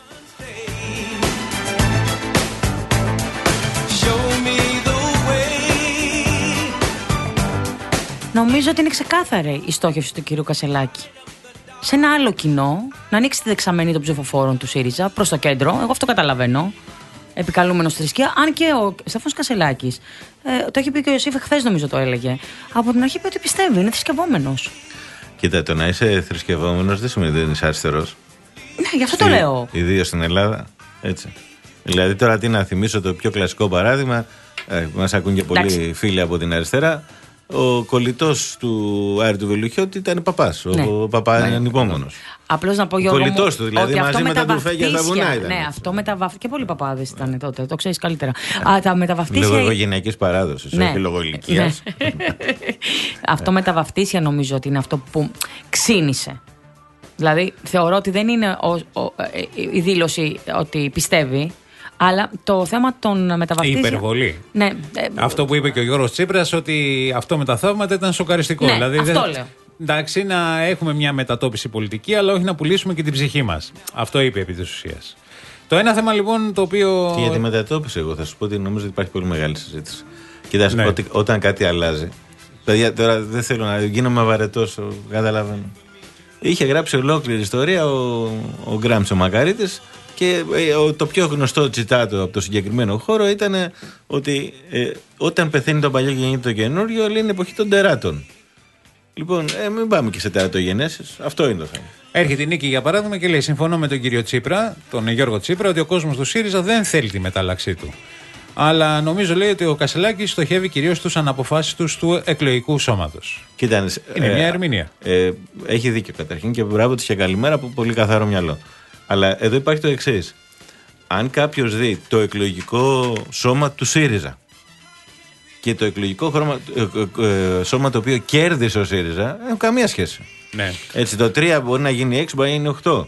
Νομίζω ότι είναι ξεκάθαρη η στόχευση του κυρίου Κασελάκη. Σε ένα άλλο κοινό, να ανοίξει τη δεξαμενή των ψηφοφόρων του ΣΥΡΙΖΑ προς το κέντρο. Εγώ αυτό καταλαβαίνω. Επικαλούμενος θρησκεία. Αν και ο Στέφανος Κασελάκης, ε, το έχει πει και ο Ιωσήφ χθες, νομίζω το έλεγε. Από την αρχή είπε ότι πιστεύει, είναι θρησκευόμενος. Κοίτα, το να είσαι θρησκευόμενος δεν σημαίνει ότι δεν είσαι αριστερός. Ναι, γι' αυτό το λέω. Ιδίως στην Ελλάδα. Έτσι. Δηλαδή, τώρα τι να θυμίσω το πιο κλασικό παράδειγμα. Ε, μας ακούν και πολλοί Εντάξει. φίλοι από την αριστερά. Ο κολλητός του Άρη του Βελουχιώτη ήταν παπάς. Ναι. Ο παπά είναι ανυπόμονος. Απλώς να πω, Γιώργο, κολλητός του, δηλαδή μαζί με τα τουφέκια στα βουνά ήταν. Ναι, αυτό μεταβαφτίστηκε. Και πολλοί παπάδες ήταν τότε, το ξέρεις καλύτερα. Α, τα μεταβαφτίσια. Λόγω οικογενειακής παράδοσης, ναι. όχι λόγω ηλικίας. Ναι. Αυτό με τα βαφτίσια νομίζω ότι είναι αυτό που ξύνησε. Δηλαδή θεωρώ ότι δεν είναι ο, ο, η δήλωση ότι πιστεύει. Αλλά το θέμα των μεταβαφτίσεων. Η υπερβολή. Ναι. Αυτό που είπε και ο Γιώργος Τσίπρας, ότι αυτό με τα θαύματα ήταν σοκαριστικό. Ναι, δηλαδή, αυτό δεν... λέω. Εντάξει, να έχουμε μια μετατόπιση πολιτική, αλλά όχι να πουλήσουμε και την ψυχή μας. Αυτό είπε επί της ουσίας. Το ένα θέμα λοιπόν το οποίο. Και για τη μετατόπιση, εγώ θα σου πω ότι νομίζω ότι υπάρχει πολύ μεγάλη συζήτηση. Κοιτάξτε, ναι. ότι όταν κάτι αλλάζει. Παιδιά, τώρα δεν θέλω να γίνομαι βαρετός, καταλαβαίνω. Είχε γράψει ολόκληρη ιστορία ο, ο Γκράμψη ο Μακαρίτης. Και ε, το πιο γνωστό τσιτάτο από το συγκεκριμένο χώρο ήταν ότι ε, όταν πεθαίνει το παλιό και γεννείται το καινούριο, λέει είναι εποχή των τεράτων. Λοιπόν, ε, μην πάμε και σε τερατογενέσεις. Αυτό είναι το θέμα. Έρχεται η Νίκη για παράδειγμα και λέει: συμφωνώ με τον κύριο Τσίπρα, τον Γιώργο Τσίπρα, ότι ο κόσμος του ΣΥΡΙΖΑ δεν θέλει τη μετάλλαξή του. Αλλά νομίζω, λέει, ότι ο Κασελάκης στοχεύει κυρίως στους αναποφάσεις του εκλογικού σώματος. Κοίτα, είναι ε, μια ερμηνεία. Ε, έχει δίκιο καταρχήν και μπράβο της και καλημέρα από πολύ καθαρό μυαλό. Αλλά εδώ υπάρχει το εξής. Αν κάποιος δει το εκλογικό σώμα του ΣΥΡΙΖΑ και το εκλογικό χρώμα, ε, ε, σώμα το οποίο κέρδισε ο ΣΥΡΙΖΑ, έχουν καμία σχέση. Ναι. Έτσι, το τρία μπορεί να γίνει έξι, μπορεί να γίνει οκτώ.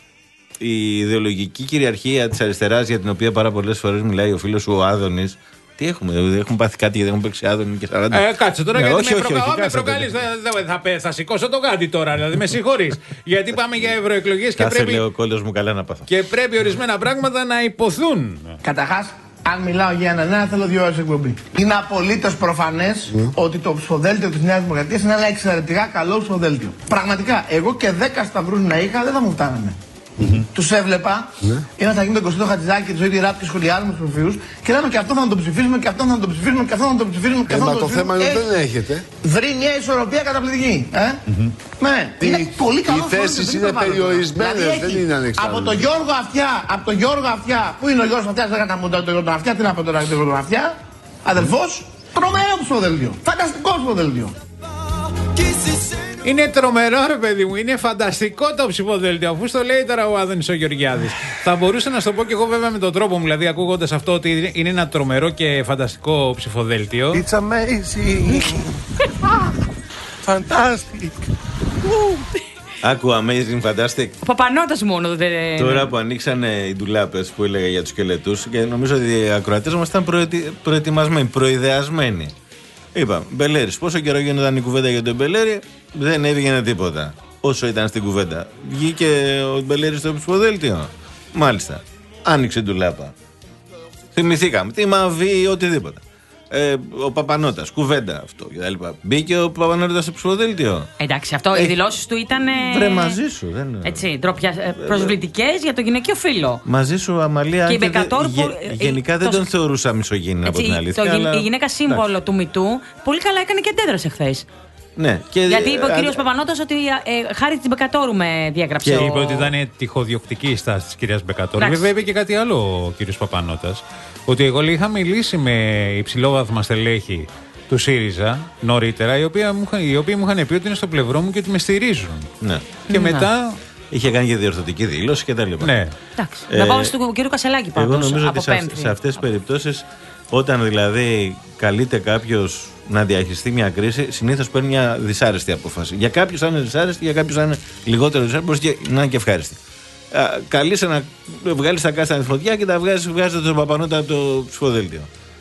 Η ιδεολογική κυριαρχία της αριστεράς, για την οποία πάρα πολλές φορές μιλάει ο φίλος σου ο Άδωνης. Τι έχουμε, δηλαδή έχουν πάθει κάτι γιατί έχουν παίξει Άδωνη και σαράντα. Ε, κάτσε τώρα, ναι, γιατί όχι, με, όχι, προκα... όχι, με προκαλείς. Θα, θα, θα, θα σηκώσω το γάντι τώρα, δηλαδή με συγχωρείς. Γιατί πάμε για ευρωεκλογές και Κάθε πρέπει. Λέω, κόλλος μου καλά να πάθω. Και πρέπει ορισμένα πράγματα να υποθούν. Καταρχάς, αν μιλάω για έναν ένα, θέλω δύο ώρες εκπομπή. Είναι απολύτως προφανές mm. ότι το ψηφοδέλτιο της Νέας Δημοκρατίας είναι ένα εξαιρετικά καλό ψηφοδέλτιο. Πραγματικά, εγώ και δέκα σταυρούς να είχα δεν θα μου φτάνανε. Mm-hmm. Τους έβλεπα, ναι. Ένα θα γίνει τον Κωστό Χατζηδάκη και το Ζωή Ράπ και σχολιάζουμε τους προφίλους και λέμε και αυτό θα τον ψηφίσουμε και αυτό θα τον ψηφίσουμε και αυτό θα τον ψηφίσουμε και αυτό θα τον ψηφίσουμε. Μα το θέμα είναι δεν έχετε. Βρει μια ισορροπία καταπληκτική. Ε? Mm-hmm. Ναι, είναι η, πολύ καλό. Οι θέσεις είναι περιορισμένες, δηλαδή δεν είναι ανεξάρτητες. Από τον Γιώργο Αυτιά, από τον Γιώργο Αυτιά, πού είναι ο Γιώργος Αυτιάς, δεν έκανα τον Γιώργο Αυτιά, τι να πω τώρα τον Γιώργο Αυτιά, αδελφός, τρομερό ψηφοδέλτιο, φανταστικό ψηφοδέλτιο. Είναι τρομερό, ρε παιδί μου, είναι φανταστικό το ψηφοδέλτιο. Αφού στο λέει τώρα ο Άδωνης ο Γεωργιάδης. Θα μπορούσα να σου το πω και εγώ βέβαια με τον τρόπο μου, δηλαδή ακούγοντας αυτό ότι είναι ένα τρομερό και φανταστικό ψηφοδέλτιο. It's amazing. Fantastic. Άκου Amazing Fantastic. Ο Παπανώτας μόνο δεν. Τώρα που ανοίξανε οι ντουλάπες που έλεγα για τους σκελετούς, και νομίζω ότι οι ακροατές μας ήταν προετι... προετοιμασμένοι, προειδεασμένοι. Είπα, Μπελέρης, πόσο καιρό γίνονταν η κουβέντα για τον Μπελέρη, δεν έβγαινε τίποτα. Όσο ήταν στην κουβέντα. Βγήκε ο Μπελέρης στο ψηφοδέλτιο. Μάλιστα. Άνοιξε ντουλάπα. Θυμηθήκαμε. Τι μαβί, οτιδήποτε. Ε, ο Παπανώτας, κουβέντα αυτό κτλ. Μπήκε ο Παπανώτας στο ψηφοδέλτιο. Εντάξει, αυτό, ε, οι δηλώσεις του ήταν. Βρε μαζί σου, δεν. Έτσι, προσβλητικές για το γυναικείο φύλο. Μαζί σου, Αμαλία. Και η Μπεκατόρ. Γε, γενικά δεν το... τον θεωρούσα μισογίνη από την αλήθεια. Το, αλλά... Η γυναίκα σύμβολο εντάξει. του Μητού πολύ καλά έκανε και αντέδρασε χθες. Ναι, και... Γιατί είπε ο κύριος α... Παπανώτας ότι ε, χάρη την Μπεκατόρου με διαγράψε. Και ο... είπε ότι ήταν τυχοδιοκτική η στάση της κυρίας Μπεκατόρου. Βέβαια είπε και κάτι άλλο ο κύριος Παπανώτας. Ότι εγώ είχα μιλήσει με υψηλόβαθμα στελέχη του ΣΥΡΙΖΑ νωρίτερα, οι οποίοι μου, οι οποίοι μου είχαν πει ότι είναι στο πλευρό μου και ότι με στηρίζουν. Ναι. Και ναι. μετά. Είχε κάνει και διορθωτική δήλωση κτλ. Ναι. Εντάξει. Ε, να πάω στον κύριο Κασελάκη πάντως. Εγώ νομίζω από ότι σε, σε αυτές τις περιπτώσεις, όταν δηλαδή καλείται κάποιος να διαχειριστεί μια κρίση, συνήθως παίρνει μια δυσάρεστη απόφαση. Για κάποιους θα είναι δυσάρεστη, για κάποιους θα είναι λιγότερο δυσάρεστη, μπορεί να είναι και ευχάριστη. Καλείσαι να βγάλεις τα κάστα τη φωτιά και τα βγάζεις, βγάζεις τον Παπανώτα από το ψηφοδέλτιο.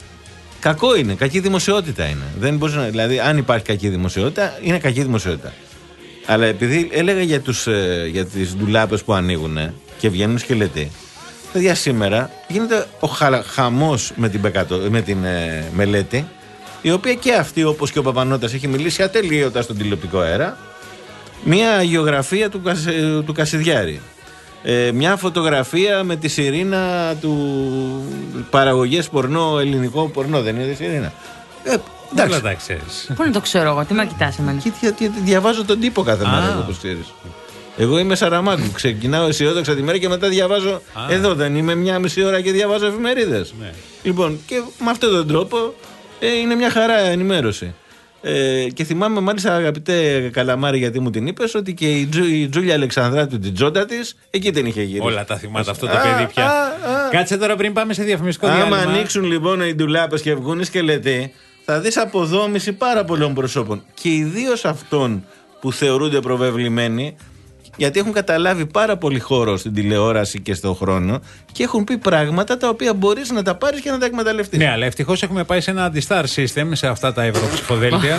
Κακό είναι, κακή δημοσιότητα είναι. Δεν μπορείς να, δηλαδή, αν υπάρχει κακή δημοσιότητα, είναι κακή δημοσιότητα. Αλλά επειδή έλεγα για, τους, για τις ντουλάπες που ανοίγουν και βγαίνουν σκελετοί, παιδιά, σήμερα γίνεται ο χα, χαμός με την, Μπεκατο, με την ε, μελέτη, η οποία και αυτή, όπως και ο Παπανώτας, έχει μιλήσει ατελείωτα στον τηλεοπτικό αέρα, μια αγιογραφία του, του Κασιδιάρη. Ε, μια φωτογραφία με τη σιρήνα του παραγωγές πορνό, ελληνικό πορνό, δεν είναι η σιρήνα. Ε, εντάξει. τα ξέρεις. Πού να το ξέρω εγώ, τι με κοιτάς εμένα. Και, και, και, διαβάζω τον τύπο κάθε μέρα, όπως ξέρεις. Εγώ είμαι Σαραμάκου. Ξεκινάω αισιόδοξα τη μέρα και μετά διαβάζω. Α. Εδώ δεν είμαι μια μισή ώρα και διαβάζω εφημερίδες. Ναι. Λοιπόν, και με αυτόν τον τρόπο ε, είναι μια χαρά ενημέρωση. Ε, και θυμάμαι μάλιστα, αγαπητέ Καλαμάρη, γιατί μου την είπες, ότι και η, Τζου, η Τζούλια Αλεξανδράτου, την τζόντα της, εκεί την είχε γυρίσει. Όλα τα θυμάται αυτό το παιδί πια. Α, α, Κάτσε τώρα πριν πάμε σε διαφημιστικό διάλειμμα. Άμα ανοίξουν λοιπόν οι ντουλάπες και βγουν οι σκελετοί, θα δεις αποδόμηση πάρα πολλών προσώπων. Και ιδίως αυτών που θεωρούνται προβεβλημένοι, γιατί έχουν καταλάβει πάρα πολύ χώρο στην τηλεόραση και στον χρόνο και έχουν πει πράγματα τα οποία μπορείς να τα πάρεις και να τα εκμεταλλευτείς. Ναι, αλλά ευτυχώς έχουμε πάει σε ένα αντιστάρ system σε αυτά τα ευρωψηφοδέλτια.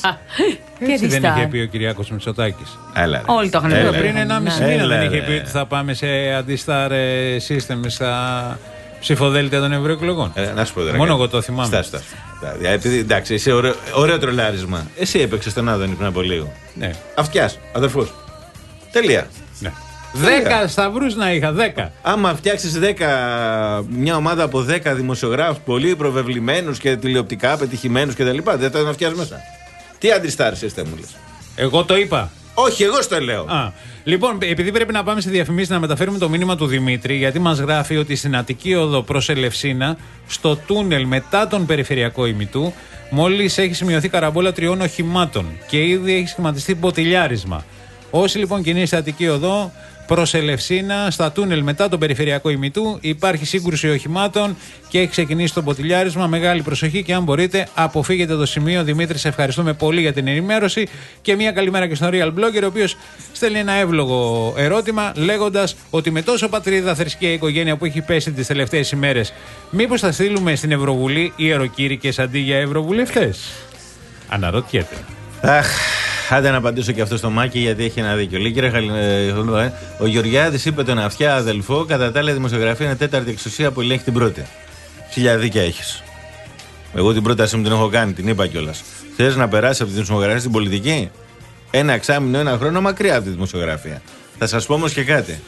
Έτσι δεν είχε πει ο Κυριάκος Μητσοτάκης. Όλοι το είχαν πει. Πριν ενάμιση μήνα δεν είχε πει ότι θα πάμε σε αντιστάρ system στα ψηφοδέλτια των ευρωεκλογών. Ε, να σου πω τώρα. Μόνο εγώ το θυμάμαι. Στάσου, στάσου. Επειδή εντάξει, είσαι ωραίο, ωραίο τρολάρισμα. Εσύ έπαιξες τον Άδωνη πριν από λίγο. Ναι. Αυτιάς, αδερφός. Τελεία. Ναι. Δέκα σταυρούς να είχα, δέκα. Άμα φτιάξεις δέκα, μια ομάδα από δέκα δημοσιογράφους πολύ προβεβλημένους και τηλεοπτικά πετυχημένους κτλ., δεν θα να φτιάσεις μέσα. Τι αντιστάρεις είστε, μου λες. Εγώ το είπα. Όχι, εγώ στο λέω. Α, λοιπόν, επειδή πρέπει να πάμε σε διαφημίσεις, να μεταφέρουμε το μήνυμα του Δημήτρη, γιατί μας γράφει ότι στην Αττική Οδό προς Ελευσίνα, στο τούνελ μετά τον περιφερειακό ημιτού, μόλις έχει σημειωθεί καραμπόλα τριών οχημάτων και ήδη έχει σχηματιστεί μποτιλιάρισμα. Όσοι λοιπόν κινείστε Αττική Οδό προς Ελευσίνα, στα τούνελ μετά τον περιφερειακό ημιτού, υπάρχει σύγκρουση οχημάτων και έχει ξεκινήσει το μποτιλιάρισμα. Μεγάλη προσοχή και αν μπορείτε, αποφύγετε το σημείο. Δημήτρη, σε ευχαριστούμε πολύ για την ενημέρωση. Και μια καλημέρα και στον Real Blogger, ο οποίος στέλνει ένα εύλογο ερώτημα, λέγοντας ότι με τόσο πατρίδα, θρησκεία, οικογένεια που έχει πέσει τις τελευταίες ημέρες, μήπως θα στείλουμε στην Ευρωβουλή ιεροκήρυκες αντί για ευρωβουλευτές. Αναρωτιέται. Αχ. Άντε να απαντήσω και αυτό στο Μάκη, γιατί έχει ένα δίκιο. Λέει, κύριε Χαλ... Ο Γεωργιάδης είπε τον αυτιά αδελφό, κατά τα άλλα δημοσιογραφία είναι τέταρτη εξουσία που ελέγχει την πρώτη. Χιλιά δίκια έχεις. Εγώ την πρότασή μου την έχω κάνει, την είπα κιόλας. Θες να περάσει από τη δημοσιογραφία στην πολιτική? Ένα εξάμηνο, ένα χρόνο μακριά από τη δημοσιογραφία. Θα σας πω όμως και κάτι.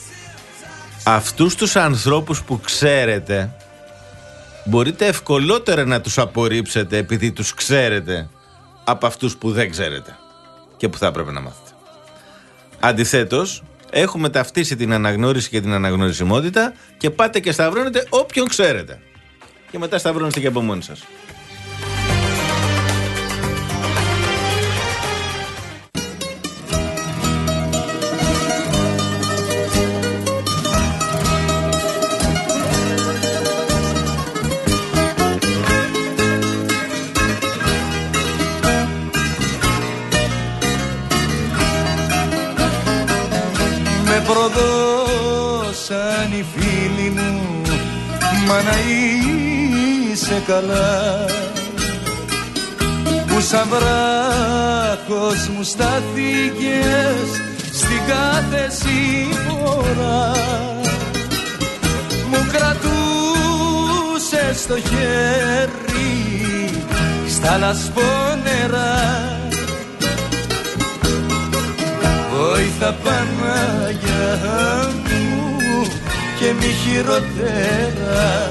Αυτούς τους ανθρώπους που ξέρετε, μπορείτε ευκολότερα να τους απορρίψετε επειδή τους ξέρετε, από αυτούς που δεν ξέρετε και που θα έπρεπε να μάθετε. Αντιθέτως, έχουμε ταυτίσει την αναγνώριση και την αναγνωρισιμότητα και πάτε και σταυρώνετε όποιον ξέρετε. Και μετά σταυρώνεστε και από μόνοι σας. Μα να είσαι καλά, που σαν βράχος μου στάθηκες στην κάθε σύμφορα. Μου κρατούσες το χέρι στα λασπόνερα. Βόηθα Παναγιά μου και μη χειροτέρα.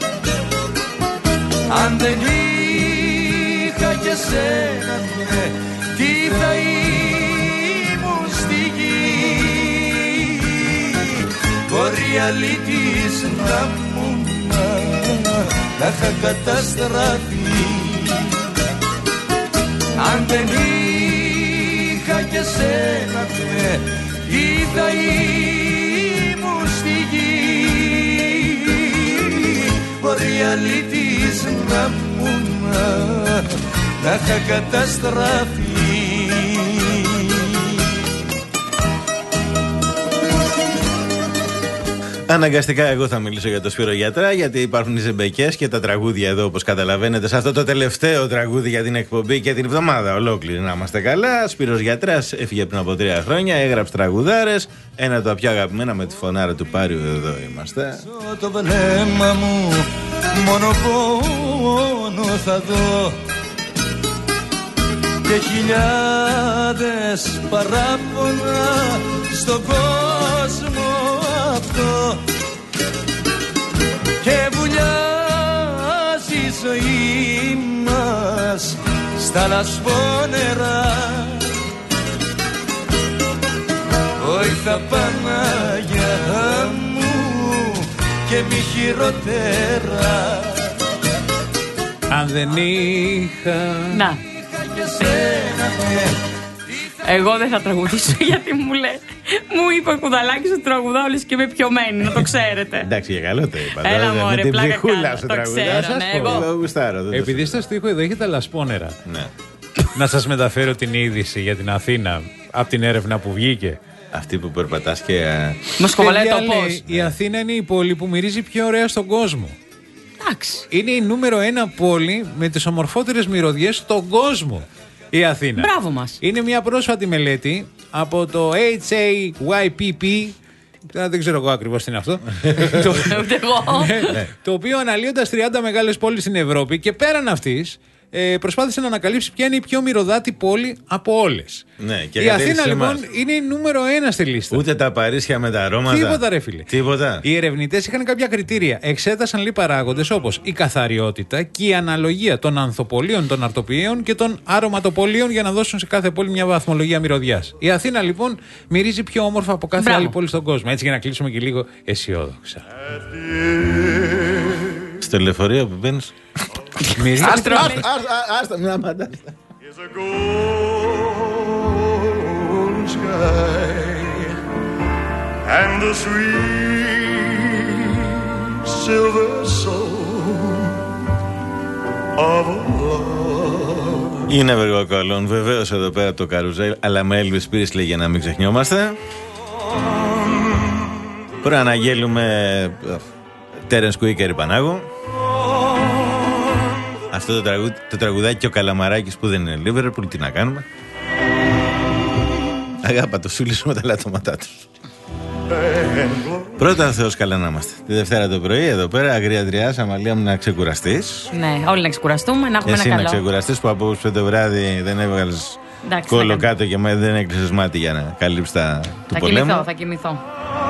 Αν δεν είχα και σένα, ναι, τι θα ήμουν στη γη. Μπορεί αλήτης να μου να είχα καταστραφεί. Αν δεν είχα και σένα, ναι, τι θα ήμουν στη γη. Μπορεί αλήτης να μου να είχα καταστραφεί. Αναγκαστικά εγώ θα μιλήσω για το Σπύρο Γιατρά, γιατί υπάρχουν οι ζεμπεκές και τα τραγούδια εδώ, όπως καταλαβαίνετε, σε αυτό το τελευταίο τραγούδι για την εκπομπή και την εβδομάδα ολόκληρη. Να είμαστε καλά. Σπύρος Γιατράς έφυγε πριν από τρία χρόνια, έγραψε τραγουδάρες. Ένα από τα πιο αγαπημένα με τη φωνάρα του Πάριου, εδώ είμαστε. Το βλέμμα μου μόνο πόνο θα δω και χιλιάδες παράπονα στον κόσμο αυτό. Και βουλιάζει η ζωή μας στα λασπόνερα. Βόηθα Παναγιά μου και μη χειροτέρα. Αν δεν είχα... Να. Εγώ δεν θα τραγουδήσω γιατί μου λέει. Μου είπε ο Κουδαλάκης ότι τραγουδάω όλες και είμαι πιωμένη, να το ξέρετε. Εντάξει, για καλό το είπα. Έλα μωρέ, με την πλάκα ψυχούλα κάνω, σου το τραγουδάς. ξέρω, ναι, εγώ. Γουστάρω. Επειδή στο στίχο εδώ έχετε λασπόνερα. Ναι. Να σας μεταφέρω την είδηση για την Αθήνα από την έρευνα που βγήκε. Αυτή που περπατάς και... Μας κοβαλάει το πώς. Η Αθήνα είναι η πόλη που μυρίζει πιο ωραία στον κόσμο. Εντάξει. Είναι η νούμερο ένα πόλη με τις ομορφότερες μυρωδιές στον κόσμο. Η Αθήνα. Μπράβο μας. Είναι μια πρόσφατη μελέτη από το H A Y P P. Δεν ξέρω εγώ ακριβώς τι είναι αυτό. το, το οποίο αναλύοντας τριάντα μεγάλες πόλεις στην Ευρώπη και πέραν αυτής, ε, προσπάθησε να ανακαλύψει ποια είναι η πιο μυρωδάτη πόλη από όλες. Ναι, και η Αθήνα λοιπόν είναι η νούμερο ένα στη λίστα. Ούτε τα Παρίσια με τα αρώματα. Τίποτα, ρε φίλε. Τίποτα. Οι ερευνητές είχαν κάποια κριτήρια. Εξέτασαν λίγοι παράγοντες όπως η καθαριότητα και η αναλογία των ανθοπολίων, των αρτοπιαίων και των αρωματοπολίων για να δώσουν σε κάθε πόλη μια βαθμολογία μυρωδιάς. Η Αθήνα λοιπόν μυρίζει πιο όμορφα από κάθε Μπράβο. άλλη πόλη στον κόσμο. Έτσι για να κλείσουμε και λίγο αισιόδοξα. Στο λεωφορείο που μπαίνεις. Μυρίζει. Άστα, άστα, μην απαντάς. And the sweet silver soul of love. Είναι βεργοκαλόν, βεβαίως εδώ πέρα το καρουζέλ, αλλά με Elvis Presley για να μην ξεχνιόμαστε. Προαναγγέλουμε Terence Quicker Πανάγο. Αυτό το, τραγου, το τραγουδάκι και ο Καλαμαράκης που δεν είναι Liverpool, τι να κάνουμε. Αγάπα το σούλισο με τα λατώματά τους. Πρώτα Θεός καλά να είμαστε. Τη Δευτέρα το πρωί εδώ πέρα, Αγριαντριάς, Αμαλία μου, να ξεκουραστείς. Ναι, όλοι να ξεκουραστούμε, να έχουμε Εσύ ένα να καλό. ξεκουραστείς που από το βράδυ δεν έβγαλες Εντάξει, κόλλο θα κάνω. κάτω και δεν έκλεισες μάτι για να καλύψεις τα του Θα πολέμου. κοιμηθώ, θα κοιμηθώ.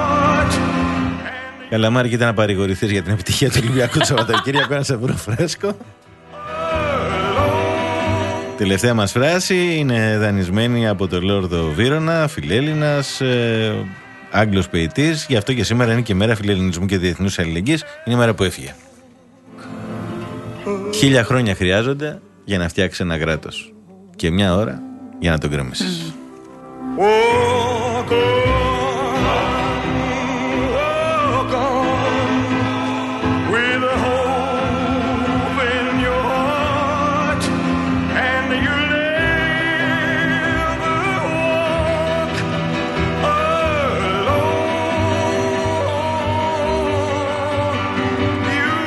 Καλαμάρη, κοίτα να παρηγορηθείς για την επιτυχία του Ολυμπιακού το Σαββατοκύριακο, να σε βρω φρέσκο. Τελευταία μας φράση είναι δανεισμένη από τον Λόρδο Βύρωνα, φιλέλληνας, ε, Άγγλος ποιητής. Γι' αυτό και σήμερα είναι και μέρα φιλελληνισμού και διεθνούς αλληλεγγύης. Είναι η μέρα που έφυγε. Χίλια χρόνια χρειάζονται για να φτιάξει ένα κράτος και μια ώρα για να τον κρέμισεις. Walk on, walk on, with a hope in your heart, and you'll never walk alone. You